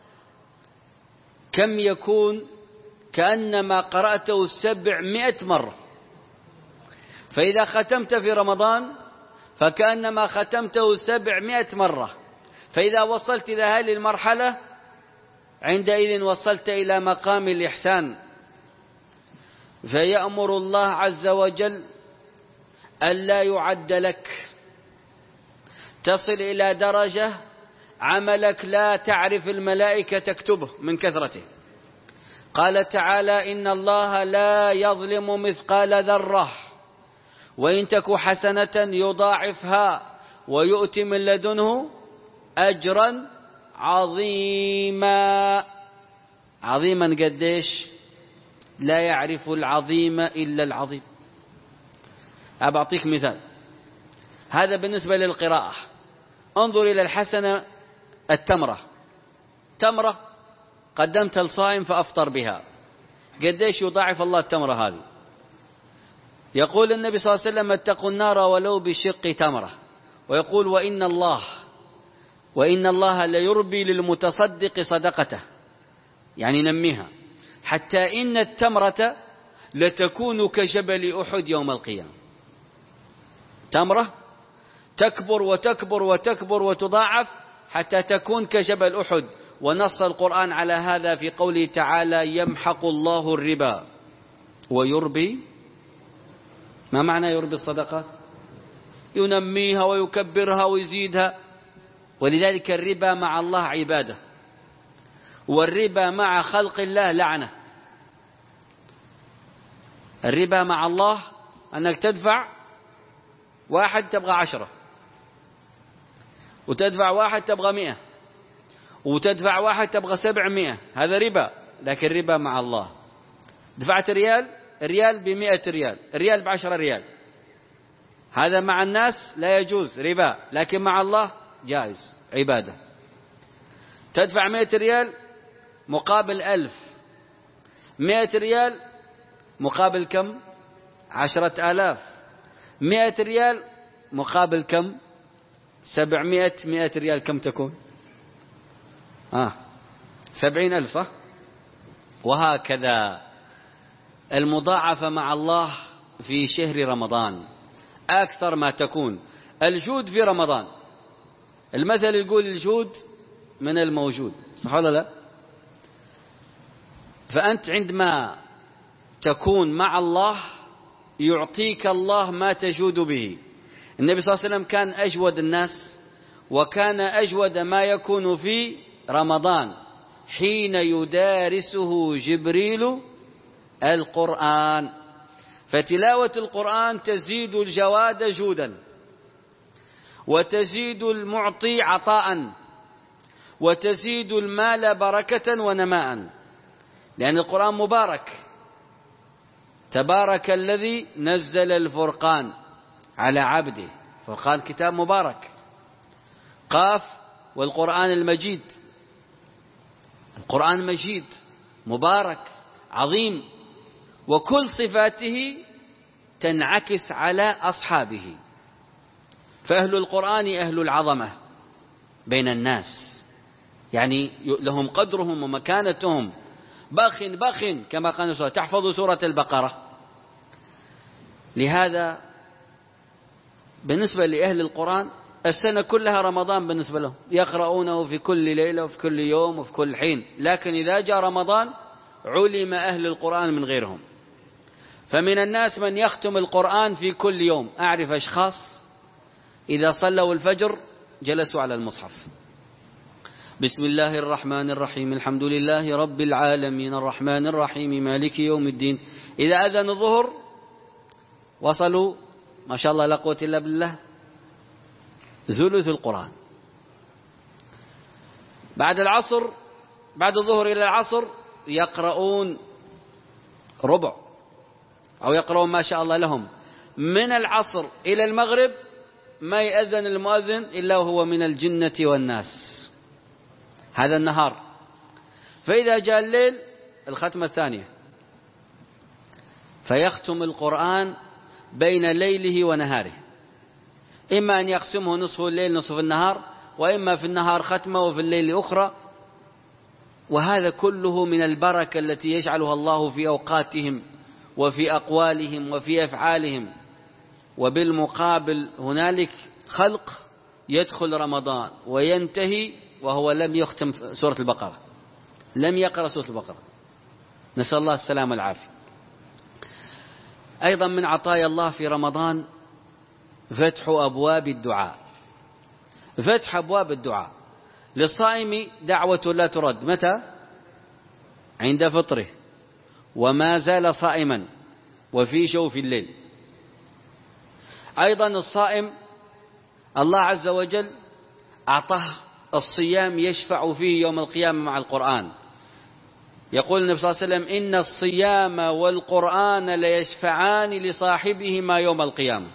كم يكون؟ كأنما قرأته سبعمائة مرة. فإذا ختمت في رمضان فكأنما ختمته سبعمائة مرة. فإذا وصلت إلى هذه المرحلة عندئذ وصلت إلى مقام الإحسان. فيأمر الله عز وجل ألا يعد لك، تصل إلى درجة عملك لا تعرف الملائكة تكتبه من كثرته. قال تعالى إن الله لا يظلم مثقال ذرة وإن تك حسنة يضاعفها ويؤتي من لدنه أجرا عظيما. عظيما قديش؟ لا يعرف العظيم إلا العظيم. أبعطيك مثال. هذا بالنسبة للقراءة. انظر إلى الحسنة التمرة، تمرة قدمت الصائم فأفطر بها، قديش يضاعف الله التمرة هذه؟ يقول النبي صلى الله عليه وسلم اتقوا النار ولو بشق تمرة. ويقول وإن الله وإن الله ليربي للمتصدق صدقته، يعني نميها، حتى إن التمرة لتكون كجبل أحد يوم القيامة. تمرة تكبر وتكبر وتكبر وتضاعف حتى تكون كجبل أحد. ونص القرآن على هذا في قوله تعالى يمحق الله الربا ويربي. ما معنى يربي الصدقات؟ ينميها ويكبرها ويزيدها. ولذلك الربا مع الله عبادة، والربا مع خلق الله لعنة. الربا مع الله أنك تدفع واحد تبغى عشرة، وتدفع واحد تبغى مئة، وتدفع واحد تبغى سبعمائة. هذا ربا. لكن ربا مع الله، دفعت ريال، ريال بمئة ريال، ريال بعشرة ريال. هذا مع الناس لا يجوز ربا، لكن مع الله جائز عبادة. تدفع مئة ريال مقابل ألف، مئة ريال مقابل كم؟ عشرة آلاف. مئة ريال مقابل كم؟ سبعمائة مئة ريال كم تكون؟ آه سبعين ألف صح؟ وهكذا المضاعفة مع الله في شهر رمضان أكثر ما تكون. الجود في رمضان، المثل يقول الجود من الموجود، صح ولا لا؟ فأنت عندما تكون مع الله يعطيك الله ما تجود به. النبي صلى الله عليه وسلم كان أجود الناس، وكان أجود ما يكون في رمضان حين يدارسه جبريل القرآن. فتلاوة القرآن تزيد الجواد جودا، وتزيد المعطي عطاء، وتزيد المال بركة ونماء، لأن القرآن مبارك. تبارك الذي نزل الفرقان على عبده، فرقان كتاب مبارك. قاف والقرآن المجيد، القرآن مجيد مبارك عظيم، وكل صفاته تنعكس على أصحابه. فأهل القرآن أهل العظمة بين الناس، يعني لهم قدرهم ومكانتهم. بخ بخ كما قال سورة تحفظ سورة البقرة. لهذا بالنسبة لأهل القرآن السنة كلها رمضان بالنسبة لهم، يقرؤونه في كل ليلة وفي كل يوم وفي كل حين. لكن إذا جاء رمضان علم أهل القرآن من غيرهم. فمن الناس من يختم القرآن في كل يوم. أعرف أشخاص إذا صلوا الفجر جلسوا على المصحف، بسم الله الرحمن الرحيم الحمد لله رب العالمين الرحمن الرحيم مالك يوم الدين. إذا أذن الظهر وصلوا ما شاء الله لا قوة إلا بالله ثلث القرآن. بعد العصر، بعد الظهر إلى العصر يقرؤون ربع، أو يقرؤون ما شاء الله لهم. من العصر إلى المغرب ما يأذن المؤذن إلا وهو من الجنة والناس، هذا النهار. فإذا جاء الليل الختمة الثانية، فيختم القرآن بين ليله ونهاره، إما أن يقسمه نصف الليل نصف النهار، وإما في النهار ختمة وفي الليل أخرى. وهذا كله من البركة التي يجعلها الله في أوقاتهم وفي أقوالهم وفي أفعالهم. وبالمقابل هنالك خلق يدخل رمضان وينتهي وهو لم يختم سورة البقرة، لم يقرأ سورة البقرة، نسأل الله السلامة والعافية. أيضا من عطايا الله في رمضان فتح أبواب الدعاء. فتح أبواب الدعاء للصائم دعوة لا ترد. متى؟ عند فطره وما زال صائما وفي جوف الليل. أيضا الصائم الله عز وجل أعطاه الصيام يشفع فيه يوم القيامة مع القرآن. يقول النبي صلى الله عليه وسلم إن الصيام والقرآن ليشفعان لصاحبهما يوم القيامة.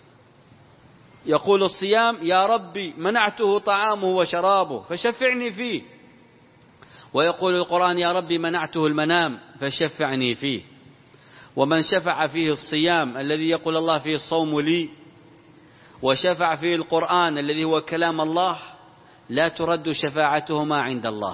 يقول الصيام يا ربي منعته طعامه وشرابه فشفعني فيه، ويقول القرآن يا ربي منعته المنام فشفعني فيه. ومن شفع فيه الصيام الذي يقول الله فيه الصوم لي، وشفع فيه القرآن الذي هو كلام الله، لا ترد شفاعتهما عند الله.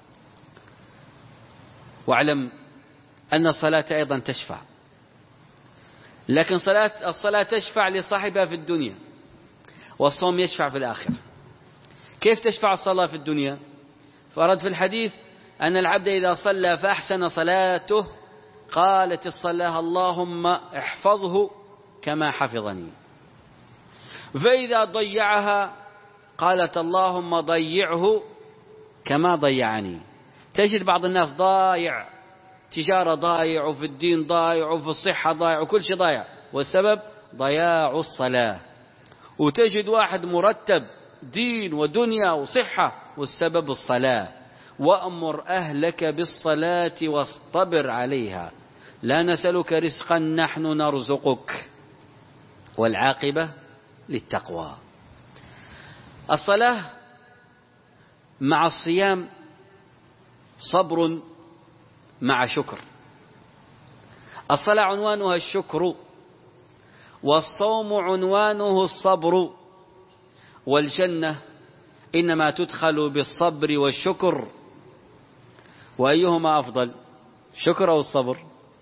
واعلم أن الصلاة أيضا تشفع، لكن صلاة الصلاة تشفع لصاحبها في الدنيا، والصوم يشفع في الآخرة. كيف تشفع الصلاة في الدنيا؟ فرد في الحديث أن العبد إذا صلى فأحسن صلاته قالت الصلاة اللهم احفظه كما حفظني، فإذا ضيعها قالت اللهم ضيعه كما ضيعني. تجد بعض الناس ضايع، تجارة ضايع، وفي الدين ضايع، وفي الصحة ضايع، وكل شيء ضايع، والسبب ضياع الصلاة. وتجد واحد مرتب دين ودنيا وصحة، والسبب الصلاة. وأمر أهلك بالصلاة واصطبر عليها لا نسألك رزقا نحن نرزقك والعاقبة للتقوى. الصلاة مع الصيام صبر مع شكر. الصلاة عنوانها الشكر، والصوم عنوانه الصبر، والجنة إنما تدخل بالصبر والشكر. وأيهما أفضل، شكر أو الصبر؟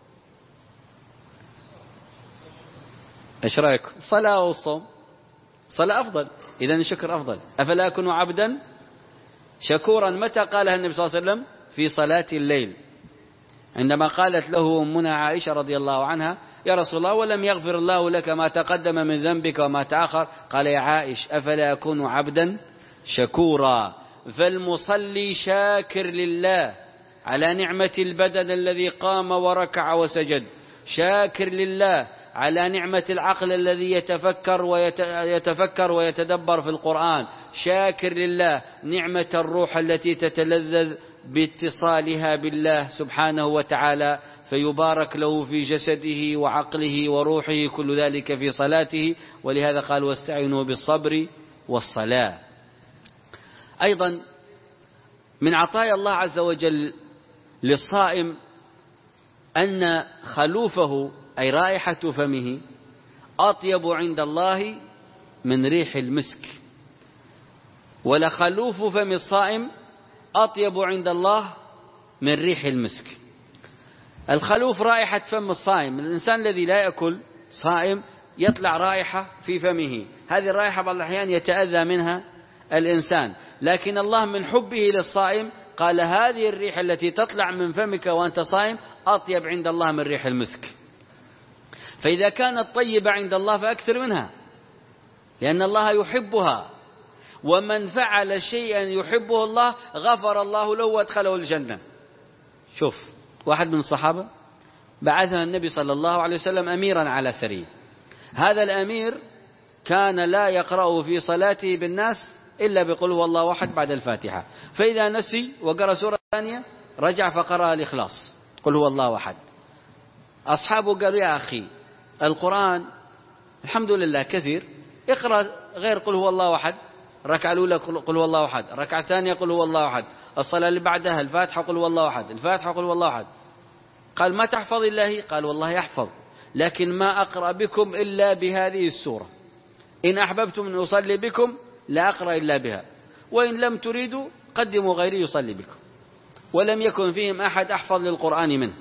إيش رأيكم؟ صلاة أو الصوم؟ صلاة أفضل، إذن الشكر أفضل. أفلا أكون عبدا شكورا؟ متى قالها النبي صلى الله عليه وسلم؟ في صلاة الليل، عندما قالت له أمنا عائشة رضي الله عنها: يا رسول الله، ولم يغفر الله لك ما تقدم من ذنبك وما تأخر؟ قال: يا عائش، أفلا أكون عبدا شكورا؟ فالمصلي شاكر لله على نعمة البدن الذي قام وركع وسجد، شاكر لله على نعمة العقل الذي يتفكر ويتفكر ويتدبر في القرآن، شاكر لله نعمة الروح التي تتلذذ باتصالها بالله سبحانه وتعالى، فيبارك له في جسده وعقله وروحه، كل ذلك في صلاته. ولهذا قال: واستعينوا بالصبر والصلاة. أيضا من عطايا الله عز وجل للصائم أن خلوفه أي رائحة فمه أطيب عند الله من ريح المسك. ولخلوف فم الصائم أطيب عند الله من ريح المسك. الخلوف رائحة فم الصائم، الإنسان الذي لا يأكل صائم يطلع رائحة في فمه، هذه الرائحة بعض الأحيان يتأذى منها الإنسان، لكن الله من حبه للصائم قال: هذه الريح التي تطلع من فمك وأنت صائم أطيب عند الله من ريح المسك. فإذا كانت طيبة عند الله فأكثر منها، لأن الله يحبها، ومن فعل شيئا يحبه الله غفر الله له وادخله الجنة. شوف، واحد من الصحابة بعثنا النبي صلى الله عليه وسلم أميرا على سرية، هذا الأمير كان لا يقرأ في صلاته بالناس إلا بقول هو الله أحد بعد الفاتحة، فإذا نسي وقرأ سورة ثانية رجع فقرأ الإخلاص قل هو الله أحد. أصحابه قالوا: يا أخي، القرآن الحمد لله كثير، اقرأ غير قل هو الله أحد، الركعة الأولى قل هو الله أحد، الركعة الثانية قل هو الله أحد، الصلاة اللي بعدها الفاتحة قل هو الله أحد، الفاتحة قل هو الله أحد. قال: ما تحفظ إلا هي؟ قال: والله يحفظ، لكن ما أقرأ بكم إلا بهذه السورة، إن أحببتم أن أصلي بكم لا أقرأ إلا بها، وإن لم تريدوا قدموا غيري يصلي بكم. ولم يكن فيهم أحد أحفظ للقرآن منه،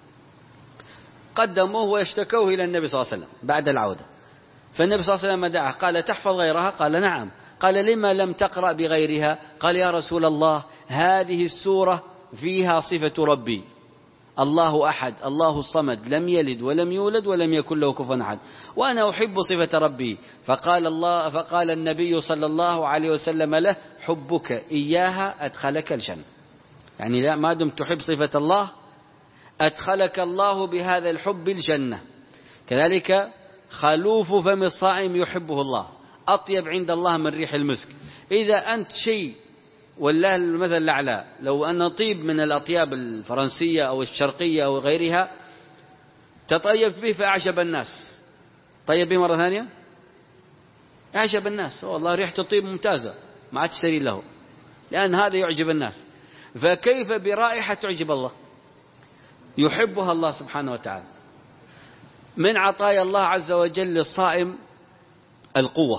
قدموه ويشتكوه إلى النبي صلى الله عليه وسلم بعد العودة، فالنبي صلى الله عليه وسلم دعاه قال: تحفظ غيرها؟ قال: نعم. قال: لما لم تقرأ بغيرها؟ قال: يا رسول الله، هذه السورة فيها صفة ربي، الله أحد، الله الصمد، لم يلد ولم يولد ولم يكن له كفوا أحد، وأنا أحب صفة ربي. فقال الله فقال النبي صلى الله عليه وسلم له: حبك إياها أدخلك الجنة. يعني لا، ما دمت تحب صفة الله أدخلك الله بهذا الحب الجنة. كذلك خلوف فم الصائم يحبه الله، أطيب عند الله من ريح المسك. إذا أنت شيء، والله المثل الأعلى، لو أن طيب من الأطياب الفرنسية أو الشرقية أو غيرها تطيبت به فأعجب الناس، طيب به مرة ثانية أعجب الناس، والله ريحة الطيب ممتازة، ما عاد تشتري له، لأن هذا يعجب الناس. فكيف برائحة تعجب الله؟ يحبها الله سبحانه وتعالى. من عطايا الله عز وجل للصائم القوة،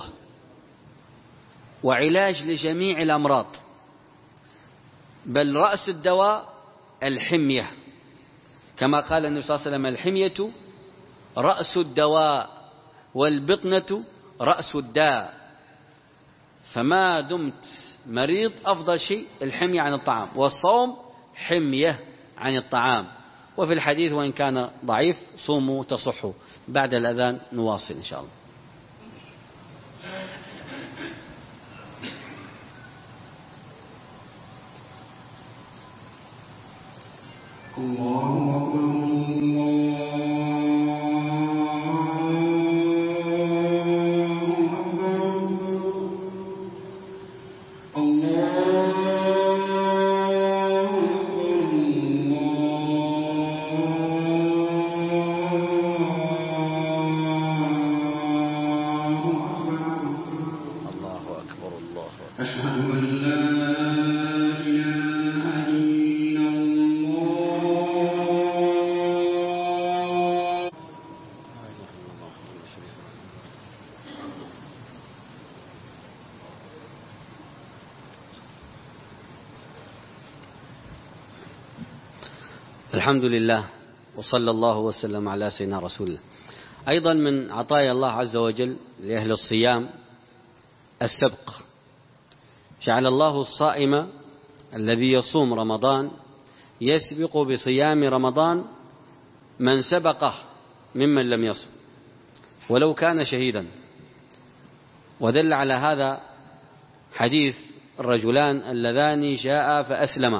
وعلاج لجميع الأمراض، بل رأس الدواء الحمية، كما قال النبي صلى الله عليه وسلم: الحمية رأس الدواء والبطنة رأس الداء. فما دمت مريض أفضل شيء الحمية عن الطعام، والصوم حمية عن الطعام. وفي الحديث وإن كان ضعيف: صوموا تصحوا. بعد الأذان نواصل إن شاء الله. الله أكبر الله أكبر الله أكبر الله أكبر الله أكبر. أشهد أن لا إله إلا الله الحمد لله وصلى الله وسلم على سيدنا رسول الله. أيضا من عطايا الله عز وجل لأهل الصيام السبق. جعل الله الصائم الذي يصوم رمضان يسبق بصيام رمضان من سبقه ممن لم يصم ولو كان شهيدا. ودل على هذا حديث الرجلان اللذان جاء فأسلما،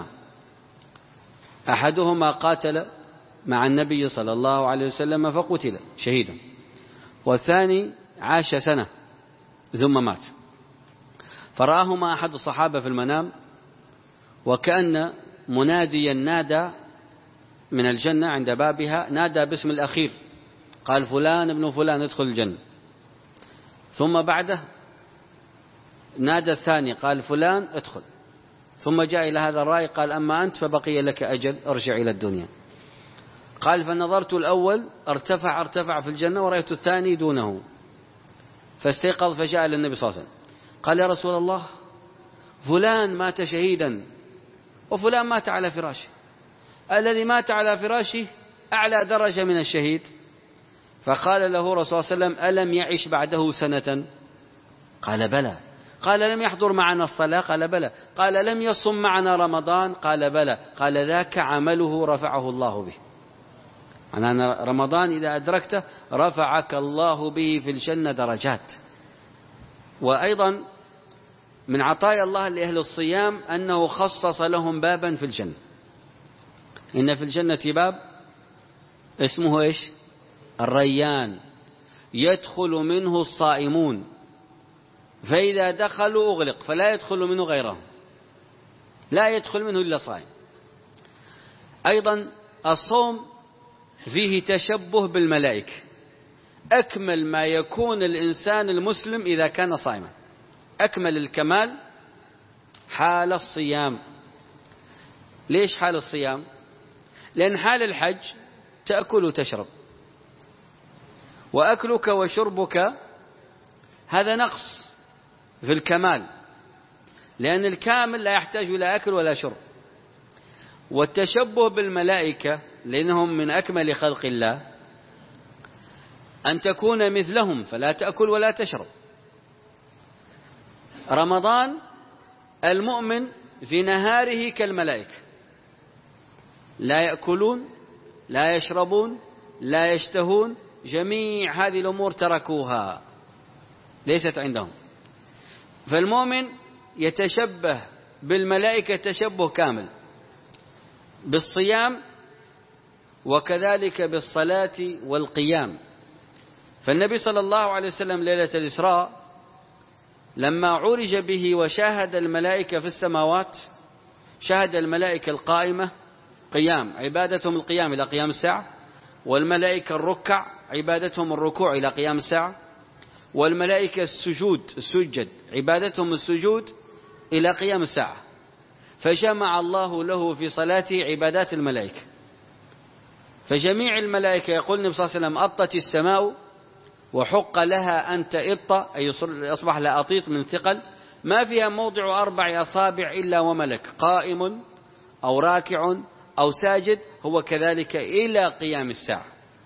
أحدهما قاتل مع النبي صلى الله عليه وسلم فقتل شهيدا، والثاني عاش سنة ثم مات. فرآهما أحد الصحابة في المنام وكأن مناديا نادى من الجنة عند بابها، نادى باسم الأخير قال فلان ابن فلان ادخل الجنة. ثم بعده نادى الثاني قال فلان ادخل. ثم جاء إلى هذا الرأي قال أما أنت فبقي لك أجل ارجع إلى الدنيا. قال فنظرت الأول ارتفع ارتفع في الجنة ورأيت الثاني دونه، فاستيقظ فجاء إلى النبي صلى الله عليه وسلم قال يا رسول الله فلان مات شهيدا وفلان مات على فراشه، الذي مات على فراشه أعلى درجة من الشهيد. فقال له رسول الله صلى الله عليه وسلم ألم يعش بعده سنة؟ قال بلى. قال لم يحضر معنا الصلاة؟ قال بلى. قال لم يصم معنا رمضان؟ قال بلى. قال ذاك عمله رفعه الله به. أنا رمضان إذا أدركته رفعك الله به في الجنة درجات. وأيضا من عطايا الله لأهل الصيام أنه خصص لهم بابا في الجنة. إن في الجنة باب اسمه إيش؟ الريان، يدخل منه الصائمون، فإذا دخلوا أغلق فلا يدخل منه غيرهم، لا يدخل منه إلا صائم. أيضا الصوم فيه تشبه بالملائكة، أكمل ما يكون الإنسان المسلم إذا كان صائما، أكمل الكمال حال الصيام. ليش حال الصيام؟ لأن حال الحج تأكل وتشرب، وأكلك وشربك هذا نقص في الكمال، لأن الكامل لا يحتاج إلى أكل ولا شرب. والتشبه بالملائكة لأنهم من أكمل خلق الله أن تكون مثلهم فلا تأكل ولا تشرب. رمضان المؤمن في نهاره كالملائكة، لا يأكلون لا يشربون لا يشتهون، جميع هذه الأمور تركوها ليست عندهم. فالمؤمن يتشبه بالملائكة تشبه كامل بالصيام وكذلك بالصلاة والقيام. فالنبي صلى الله عليه وسلم ليلة الإسراء لما عرج به وشاهد الملائكة في السماوات، شاهد الملائكة القائمة قيام عبادتهم القيام إلى قيام الساعة، والملائكة الركع عبادتهم الركوع إلى قيام الساعة، والملائكة السجود السجد عبادتهم السجود إلى قيام الساعة. فجمع الله له في صلاته عبادات الملائكة. فجميع الملائكة يقول النبي صلى الله عليه وسلم أطت السماء وحق لها أن تئط، أي أصبح لا أطيط من ثقل، ما فيها موضع أربع أصابع إلا وملك قائم أو راكع أو ساجد، هو كذلك إلى قيام الساعة.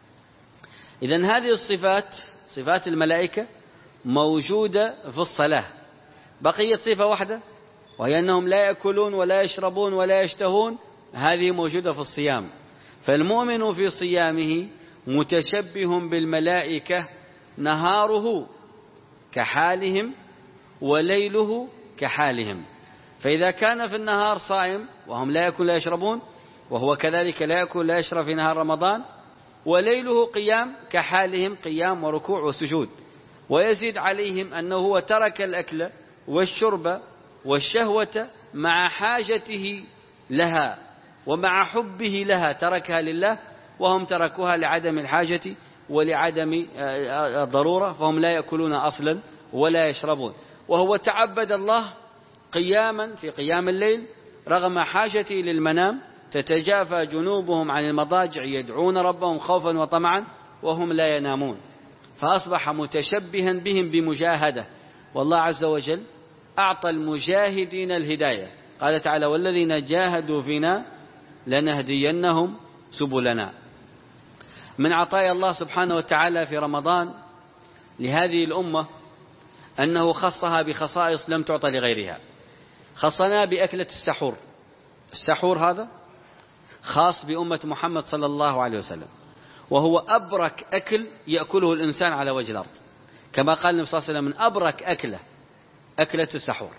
إذن هذه الصفات صفات الملائكة موجودة في الصلاة. بقيت صفة واحدة وهي أنهم لا يأكلون ولا يشربون ولا يشتهون، هذه موجودة في الصيام. فالمؤمن في صيامه متشبه بالملائكة، نهاره كحالهم وليله كحالهم. فإذا كان في النهار صائم وهم لا يأكل لا يشربون، وهو كذلك لا يأكل لا يشرب في نهار رمضان، وليله قيام كحالهم قيام وركوع وسجود. ويزيد عليهم أنه هو ترك الأكل والشرب والشهوة مع حاجته لها ومع حبه لها، تركها لله وهم تركوها لعدم الحاجة ولعدم الضرورة، فهم لا يأكلون أصلا ولا يشربون. وهو تعبد الله قياما في قيام الليل رغم حاجته للمنام، تتجافى جنوبهم عن المضاجع يدعون ربهم خوفا وطمعا وهم لا ينامون. فأصبح متشبها بهم بمجاهدة. والله عز وجل أعطى المجاهدين الهداية، قال تعالى والذين جاهدوا فينا لنهدينهم سبلنا. من عطايا الله سبحانه وتعالى في رمضان لهذه الأمة أنه خصها بخصائص لم تعطى لغيرها. خصنا بأكلة السحور. السحور هذا خاص بأمة محمد صلى الله عليه وسلم، وهو أبرك أكل يأكله الإنسان على وجه الأرض، كما قال النبي صلى الله عليه وسلم: من أبرك أكلة أكلة السحور.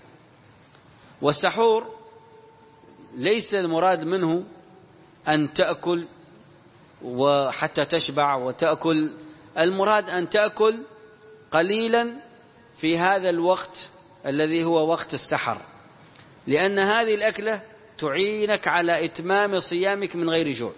والسحور ليس المراد منه أن تأكل وحتى تشبع وتأكل، المراد أن تأكل قليلا في هذا الوقت الذي هو وقت السحر، لأن هذه الأكلة تعينك على إتمام صيامك من غير جوع،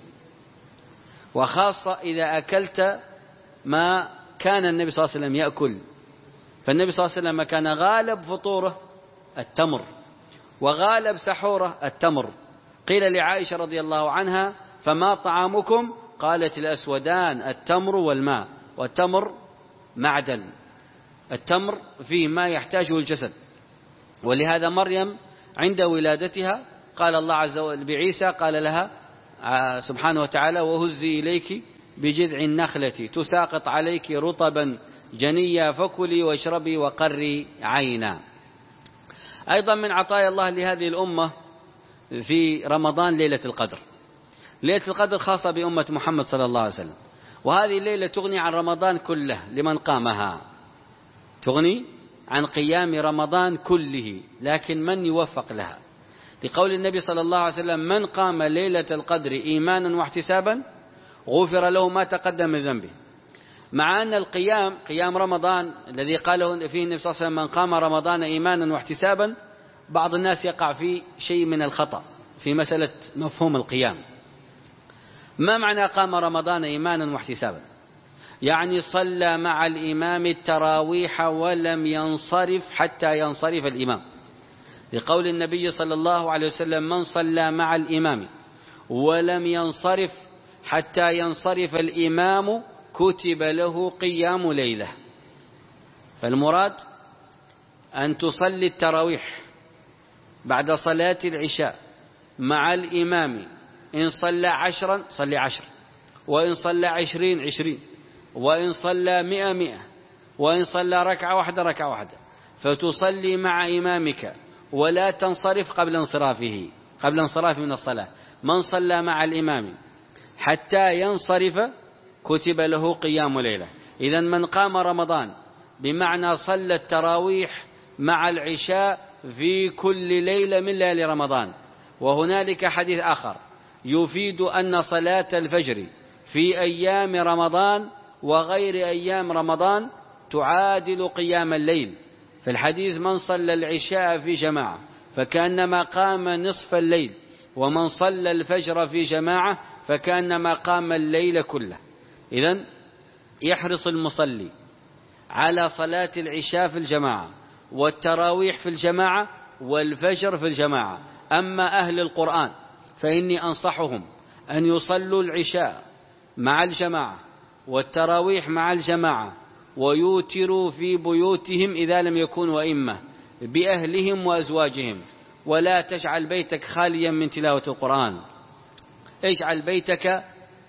وخاصة إذا أكلت ما كان النبي صلى الله عليه وسلم يأكل. فالنبي صلى الله عليه وسلم كان غالب فطوره التمر، وغالب سحوره التمر. قيل لعائشة رضي الله عنها: فما طعامكم؟ قالت: الأسودان التمر والماء. والتمر معدن، التمر فيه ما يحتاجه الجسد. ولهذا مريم عند ولادتها قال الله عز وجل بعيسى، قال لها سبحانه وتعالى: وهزي إليك بجذع النخلة تساقط عليك رطبا جنيا فكلي واشربي وقري عينا. أيضا من عطايا الله لهذه الأمة في رمضان ليلة القدر. ليلة القدر خاصة بأمة محمد صلى الله عليه وسلم، وهذه الليلة تغني عن رمضان كله لمن قامها، تغني عن قيام رمضان كله، لكن من يوفق لها؟ لقول النبي صلى الله عليه وسلم: من قام ليلة القدر إيمانا واحتسابا غفر له ما تقدم من ذنبه. مع أن القيام قيام رمضان الذي قاله فيه النبي صلى الله عليه وسلم: من قام رمضان إيمانا واحتسابا، بعض الناس يقع في شيء من الخطأ في مسألة مفهوم القيام. ما معنى قام رمضان إيمانا واحتسابا؟ يعني صلى مع الإمام التراويح ولم ينصرف حتى ينصرف الإمام، لقول النبي صلى الله عليه وسلم: من صلى مع الإمام ولم ينصرف حتى ينصرف الإمام كتب له قيام ليلة. فالمراد أن تصلي التراويح بعد صلاة العشاء مع الإمام، إن صلى عشرا صلي عشر، وإن صلى عشرين عشرين، وإن صلى مئة مئة، وإن صلى ركعة واحدة ركعة واحدة، فتصلي مع إمامك ولا تنصرف قبل انصرافه قبل انصرافه من الصلاة. من صلى مع الإمام حتى ينصرف كتب له قيام ليلة. إذن من قام رمضان بمعنى صلى التراويح مع العشاء في كل ليلة من ليالي رمضان. وهنالك حديث آخر يفيد أن صلاة الفجر في أيام رمضان وغير أيام رمضان تعادل قيام الليل. في الحديث: من صلى العشاء في جماعة فكأنما قام نصف الليل، ومن صلى الفجر في جماعة فكأنما قام الليل كله. إذن يحرص المصلي على صلاة العشاء في الجماعة، والتراويح في الجماعة، والفجر في الجماعة. أما أهل القرآن فإني أنصحهم أن يصلوا العشاء مع الجماعة والتراويح مع الجماعة، ويوتروا في بيوتهم إذا لم يكونوا أئمة بأهلهم وأزواجهم. ولا تجعل بيتك خاليا من تلاوة القرآن، اجعل بيتك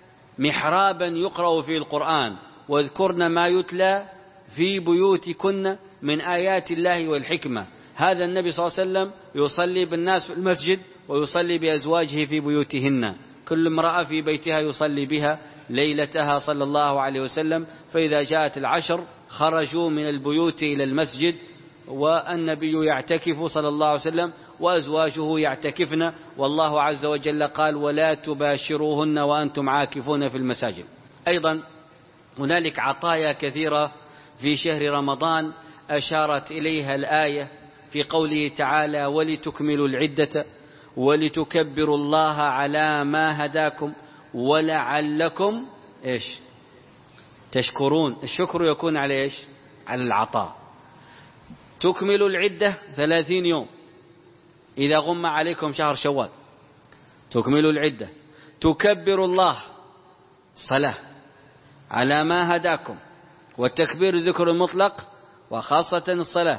محرابا يقرأ فيه القرآن، واذكرن ما يتلى في بيوتكن من آيات الله والحكمة. هذا النبي صلى الله عليه وسلم يصلي بالناس في المسجد ويصلي بأزواجه في بيوتهن، كل امرأة في بيتها يصلي بها ليلتها صلى الله عليه وسلم. فإذا جاءت العشر خرجوا من البيوت إلى المسجد، والنبي يعتكف صلى الله عليه وسلم وأزواجه يعتكفن، والله عز وجل قال: ولا تباشروهن وأنتم عاكفون في المساجد. أيضا هنالك عطايا كثيرة في شهر رمضان أشارت إليها الآية في قوله تعالى: ولتكملوا العدة ولتكبروا الله على ما هداكم ولعلكم إيش تشكرون. الشكر يكون على إيش؟ على العطاء. تكملوا العدة ثلاثين يوم إذا غم عليكم شهر شوال، تكملوا العدة. تكبروا الله صلاة على ما هداكم، والتكبير ذكر المطلق وخاصة الصلاة.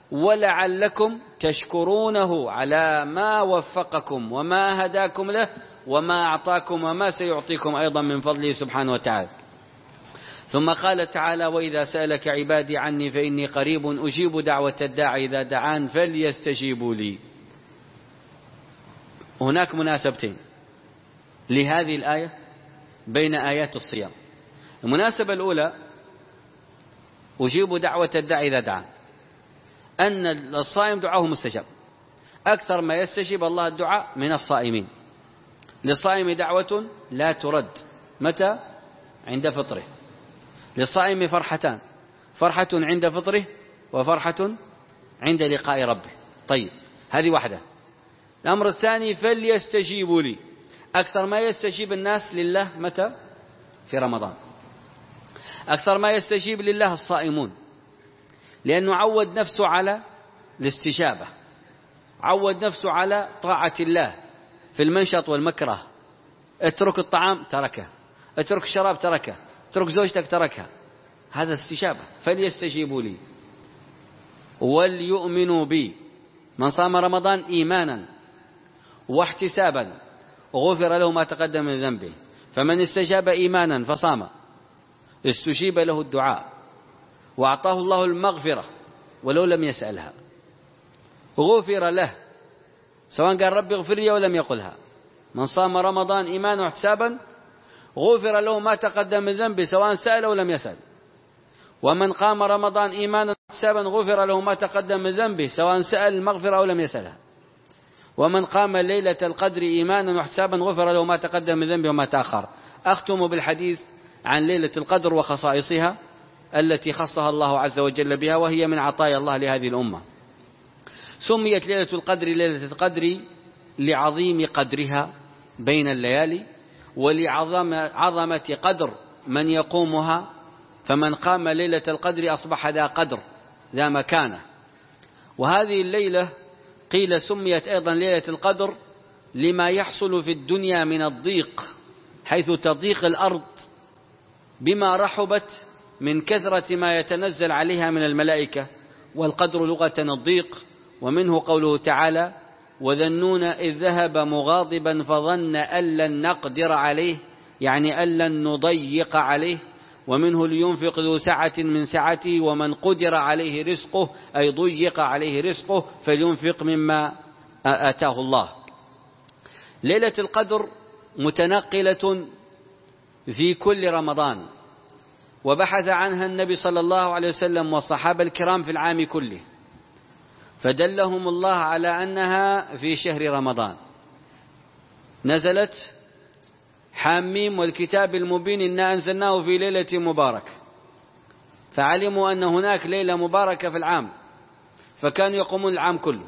ولعلكم تشكرونه على ما وفقكم وما هداكم له وما أعطاكم وما سيعطيكم أيضا من فضله سبحانه وتعالى. ثم قال تعالى: وإذا سألك عبادي عني فإني قريب أجيب دعوة الداعي إذا دعان فليستجيبوا لي. هناك مناسبتين لهذه الآية بين آيات الصيام. المناسبة الأولى أجيب دعوة الداعي إذا دعان، أن الصائم دعاه مستجاب، أكثر ما يستجيب الله الدعاء من الصائمين. للصائم دعوة لا ترد، متى؟ عند فطره. للصائم فرحتان، فرحة عند فطره وفرحة عند لقاء ربه. طيب، هذه واحدة. الأمر الثاني: فليستجيبوا لي. أكثر ما يستجيب الناس لله متى؟ في رمضان. أكثر ما يستجيب لله الصائمون، لأنه عود نفسه على الاستجابة، عود نفسه على طاعة الله في المنشط والمكره. اترك الطعام تركه، اترك الشراب تركه، اترك زوجتك تركها. هذا استجابة. فليستجيبوا لي وليؤمنوا بي. من صام رمضان إيمانا واحتسابا غفر له ما تقدم من ذنبه. فمن استجاب إيمانا فصام استجيب له الدعاء وأعطاه الله المغفرة ولو لم يسألها، غفر له سواء قال ربي اغفر لي ولم يقلها. من صام رمضان إيمانا واحتسابا غفر له ما تقدم من ذنبه سواء سأل أو لم يسأل. ومن قام رمضان إيمانا واحتسابا غفر له ما تقدم من ذنبه سواء سأل المغفرة أو لم يسألها. ومن قام ليلة القدر إيمانا واحتسابا غفر له ما تقدم من ذنبه وما تأخر. أختم بالحديث عن ليلة القدر وخصائصها التي خصها الله عز وجل بها، وهي من عطايا الله لهذه الأمة. سميت ليلة القدر ليلة القدر لعظيم قدرها بين الليالي ولعظمة قدر من يقومها. فمن قام ليلة القدر أصبح ذا قدر ذا مكانة. وهذه الليلة قيل سميت أيضا ليلة القدر لما يحصل في الدنيا من الضيق، حيث تضيق الأرض بما رحبت من كثرة ما يتنزل عليها من الملائكة. والقدر لغة الضيق، ومنه قوله تعالى: وذنون إذ ذهب مغاضبا فظن أن لن نقدر عليه، يعني أن لن نضيق عليه. ومنه لينفق ذو سعة من سعته ومن قدر عليه رزقه، أي ضيق عليه رزقه فلينفق مما آتاه الله. ليلة القدر متنقلة في كل رمضان، وبحث عنها النبي صلى الله عليه وسلم والصحابة الكرام في العام كله، فدلهم الله على أنها في شهر رمضان. نزلت: حاميم والكتاب المبين إنا أنزلناه في ليلة مباركة. فعلموا أن هناك ليلة مباركة في العام، فكانوا يقومون العام كله.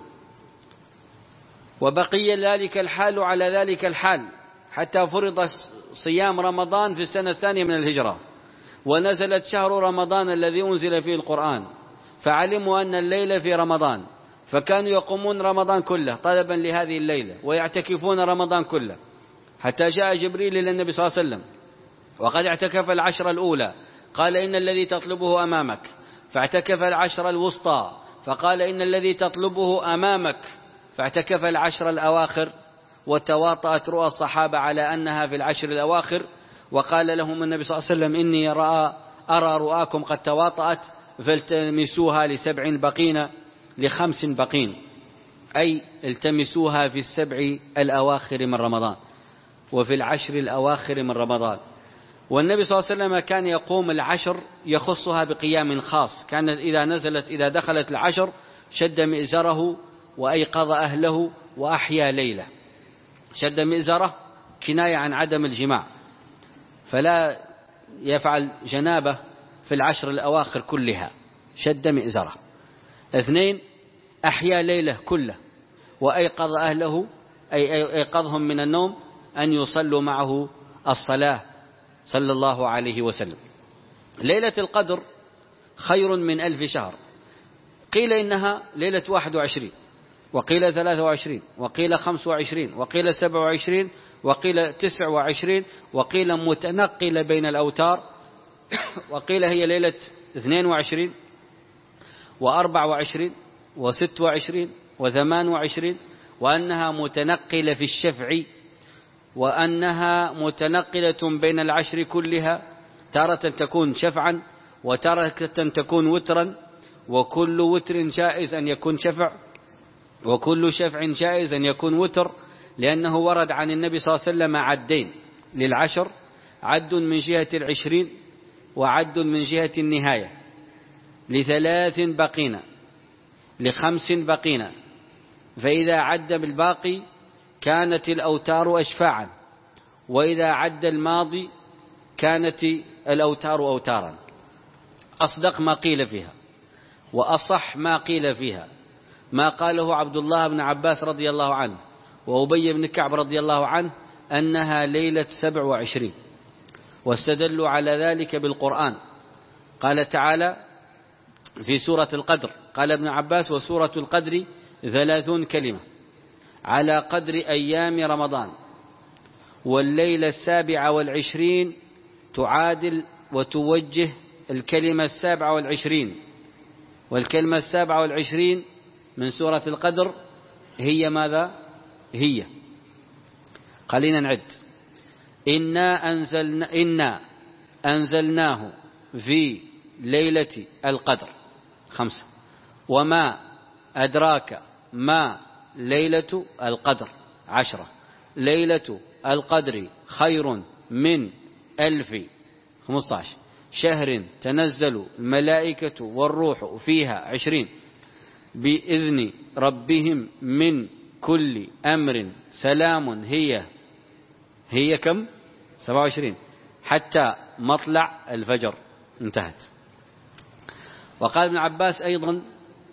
وبقي ذلك الحال على ذلك الحال حتى فرض صيام رمضان في السنة الثانية من الهجرة، ونزلت شهر رمضان الذي أنزل فيه القرآن، فعلموا أن الليلة في رمضان، فكانوا يقومون رمضان كله طلبا لهذه الليلة ويعتكفون رمضان كله، حتى جاء جبريل إلى النبي صلى الله عليه وسلم وقد اعتكف العشر الأولى، قال: إن الذي تطلبه أمامك. فاعتكف العشر الوسطى، فقال: إن الذي تطلبه أمامك. فاعتكف العشر الأواخر، وتواطأت رؤى الصحابة على أنها في العشر الأواخر، وقال لهم النبي صلى الله عليه وسلم: إني رأى أرى رؤاكم قد تواطأت فالتمسوها لسبع بقين لخمس بقين، أي التمسوها في السبع الأواخر من رمضان وفي العشر الأواخر من رمضان. والنبي صلى الله عليه وسلم كان يقوم العشر يخصها بقيام خاص. كان إذا نزلت إذا دخلت العشر شد مئزره وأيقظ أهله وأحيا ليلة. شد مئزره كناية عن عدم الجماع، فلا يفعل جنابه في العشر الأواخر كلها، شد مئزره. اثنين: أحيا ليلة كله وأيقظ أهله، أي أيقظهم من النوم أن يصلوا معه الصلاة صلى الله عليه وسلم. ليلة القدر خير من ألف شهر. قيل إنها ليلة واحد وعشرين، وقيل ثلاثة وعشرين، وقيل خمس وعشرين، وقيل سبع وعشرين، وقيل تسع وعشرين، وقيل متنقلة بين الأوتار، وقيل هي ليلة اثنين وعشرين وأربع وعشرين وست وعشرين وثمان وعشرين، وأنها متنقلة في الشفع وأنها متنقلة بين العشر كلها، تارة تكون شفعا وتارة تكون وترا، وكل وتر جائز أن يكون شفع، وكل شفع جائز أن يكون وتر، لأنه ورد عن النبي صلى الله عليه وسلم عدين للعشر: عد من جهة العشرين، وعد من جهة النهاية. لثلاث بقين، لخمس بقين، فإذا عد بالباقي كانت الأوتار أشفاعا، وإذا عد الماضي كانت الأوتار أوتارا. أصدق ما قيل فيها وأصح ما قيل فيها ما قاله عبد الله بن عباس رضي الله عنه وأبي بن كعب رضي الله عنه أنها ليلة سبع وعشرين، واستدلوا على ذلك بالقرآن. قال تعالى في سورة القدر، قال ابن عباس: وسورة القدر ثلاثون كلمة على قدر أيام رمضان، والليلة السابعة والعشرين تعادل وتوجه الكلمة السابعة والعشرين، والكلمة السابعة والعشرين من سورة القدر هي ماذا؟ هي خلينا نعد: إنا أنزلنا إنا أنزلناه في ليلة القدر خمسة، وما أدراك ما ليلة القدر عشرة، ليلة القدر خير من ألف خمسة عشر شهر تنزل الملائكة والروح فيها عشرين بإذن ربهم من كل أمر سلام هي هي كم؟ سبعة وعشرين حتى مطلع الفجر. انتهت. وقال ابن عباس أيضا: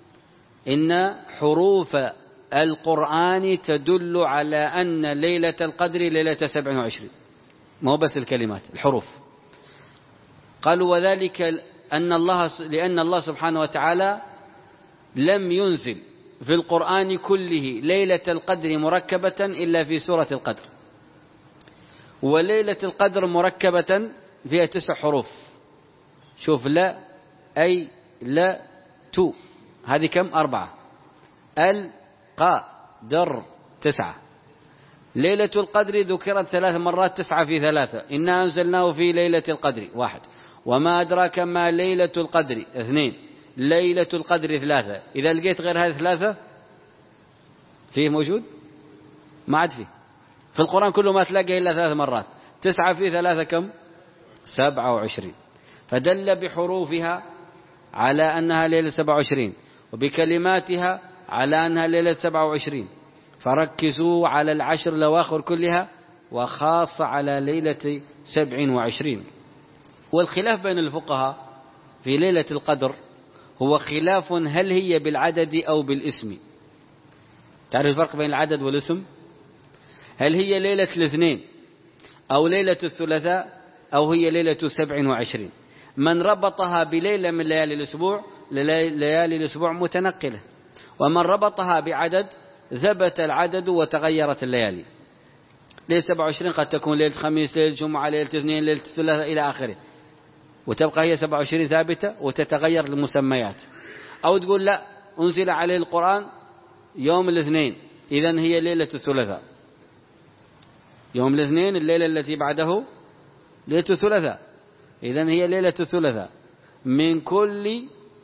إن حروف القرآن تدل على أن ليلة القدر ليلة سبع وعشرين، ما هو بس الكلمات، الحروف. قالوا: وذلك أن الله لأن الله سبحانه وتعالى لم ينزل في القرآن كله ليلة القدر مركبة إلا في سورة القدر، وليلة القدر مركبة فيها تسع حروف. شوف: لا، أي، لا، تو، هذه كم؟ أربعة. ال، قا، در، تسعة. ليلة القدر ذكرت ثلاث مرات، تسعة في ثلاثة. إنا أنزلناه في ليلة القدر واحد. وما أدراك ما ليلة القدر اثنين. ليلة القدر ثلاثة. إذا لقيت غير هذه ثلاثة فيه موجود؟ ما عاد فيه في القرآن كله، ما تلاقي إلا ثلاث مرات. تسعة في ثلاثة كم؟ سبعة وعشرين. فدل بحروفها على أنها ليلة سبعة وعشرين، وبكلماتها على أنها ليلة سبعة وعشرين. فركزوا على العشر الأواخر كلها، وخاصة على ليلة سبع وعشرين. والخلاف بين الفقهاء في ليلة القدر هو خلاف هل هي بالعدد أو بالاسم. تعرف الفرق بين العدد والاسم؟ هل هي ليلة الاثنين أو ليلة الثلاثاء أو هي ليلة سبع وعشرين؟ من ربطها بليلة من ليالي الأسبوع، ليالي الأسبوع متنقلة، ومن ربطها بعدد ثبت العدد وتغيرت الليالي. ليلة سبع وعشرين قد تكون ليلة خميس، ليلة جمعة، ليلة اثنين، ليلة الثلاثاء إلى آخره، وتبقى هي سبع وعشرين ثابتة وتتغير المسميات. أو تقول لا، أنزل عليه القرآن يوم الاثنين، إذن هي ليلة الثلاثاء. يوم الاثنين الليلة التي بعده ليلة الثلاثاء، إذن هي ليلة الثلاثاء من كل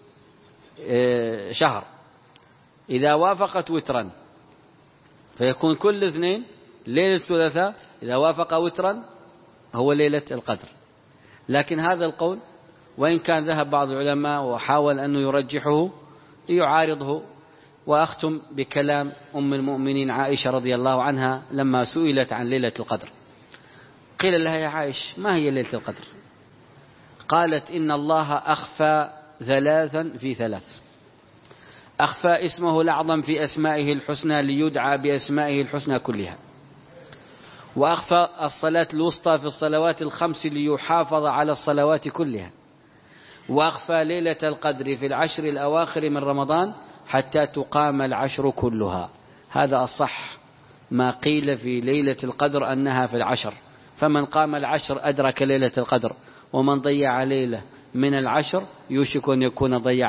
شهر إذا وافقت وترا، فيكون كل اثنين ليلة الثلاثاء إذا وافق وترا هو ليلة القدر. لكن هذا القول وإن كان ذهب بعض العلماء وحاول أنه يرجحه يعارضه. وأختم بكلام أم المؤمنين عائشة رضي الله عنها لما سئلت عن ليلة القدر. قيل لها: يا عائشة، ما هي ليلة القدر؟ قالت: إن الله أخفى ثلاثا في ثلاث. أخفى اسمه الأعظم في أسمائه الحسنى ليدعى بأسمائه الحسنى كلها، وأخفى الصلاة الوسطى في الصلوات الخمس ليحافظ على الصلوات كلها، وأخفى ليلة القدر في العشر الأواخر من رمضان حتى تقام العشر كلها. هذا الصح ما قيل في ليلة القدر أنها في العشر، فمن قام العشر أدرك ليلة القدر، ومن ضيع ليلة من العشر يوشك أن يكون ضيع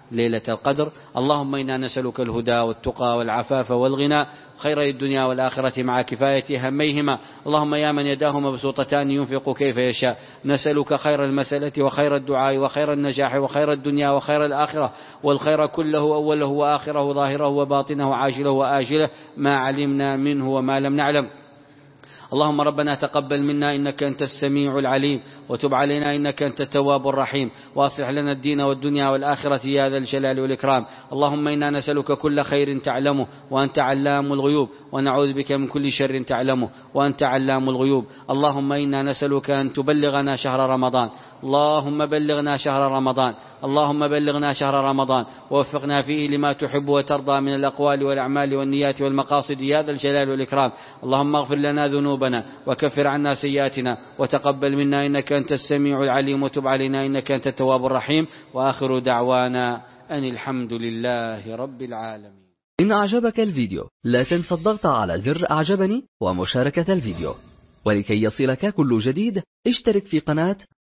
ليلة القدر. اللهم إنا نسألك الهدى والتقى والعفاف والغنى خير الدنيا والآخرة مع كفاية هميهما. اللهم يا من يداه مبسوطتان ينفق كيف يشاء، نسألك خير المسألة وخير الدعاء وخير النجاح وخير الدنيا وخير الآخرة، والخير كله أوله وآخره ظاهره وباطنه عاجله وآجله ما علمنا منه وما لم نعلم. اللهم ربنا تقبل منا إنك أنت السميع العليم، وتب علينا إنك أنت التواب الرحيم، وأصلح لنا الدين والدنيا والآخرة يا ذا الجلال والإكرام. اللهم إنا نسألك كل خير تعلمه وأنت علام الغيوب، ونعوذ بك من كل شر تعلمه وأنت علام الغيوب. اللهم إنا نسألك أن تبلغنا شهر رمضان، اللهم بلغنا شهر رمضان، اللهم بلغنا شهر رمضان ووفقنا فيه لما تحب وترضى من الأقوال والأعمال والنيات والمقاصد يا ذا الجلال والإكرام. اللهم اغفر لنا ذنوبنا وكفر عنا سيئاتنا وتقبل منا إنك أنت السميع العليم، وتب علينا إنك أنت التواب الرحيم. وآخر دعوانا أن الحمد لله رب العالمين. إن أعجبك الفيديو لا تنسى الضغط على زر أعجبني ومشاركة الفيديو، ولكي يصلك كل جديد اشترك في قناة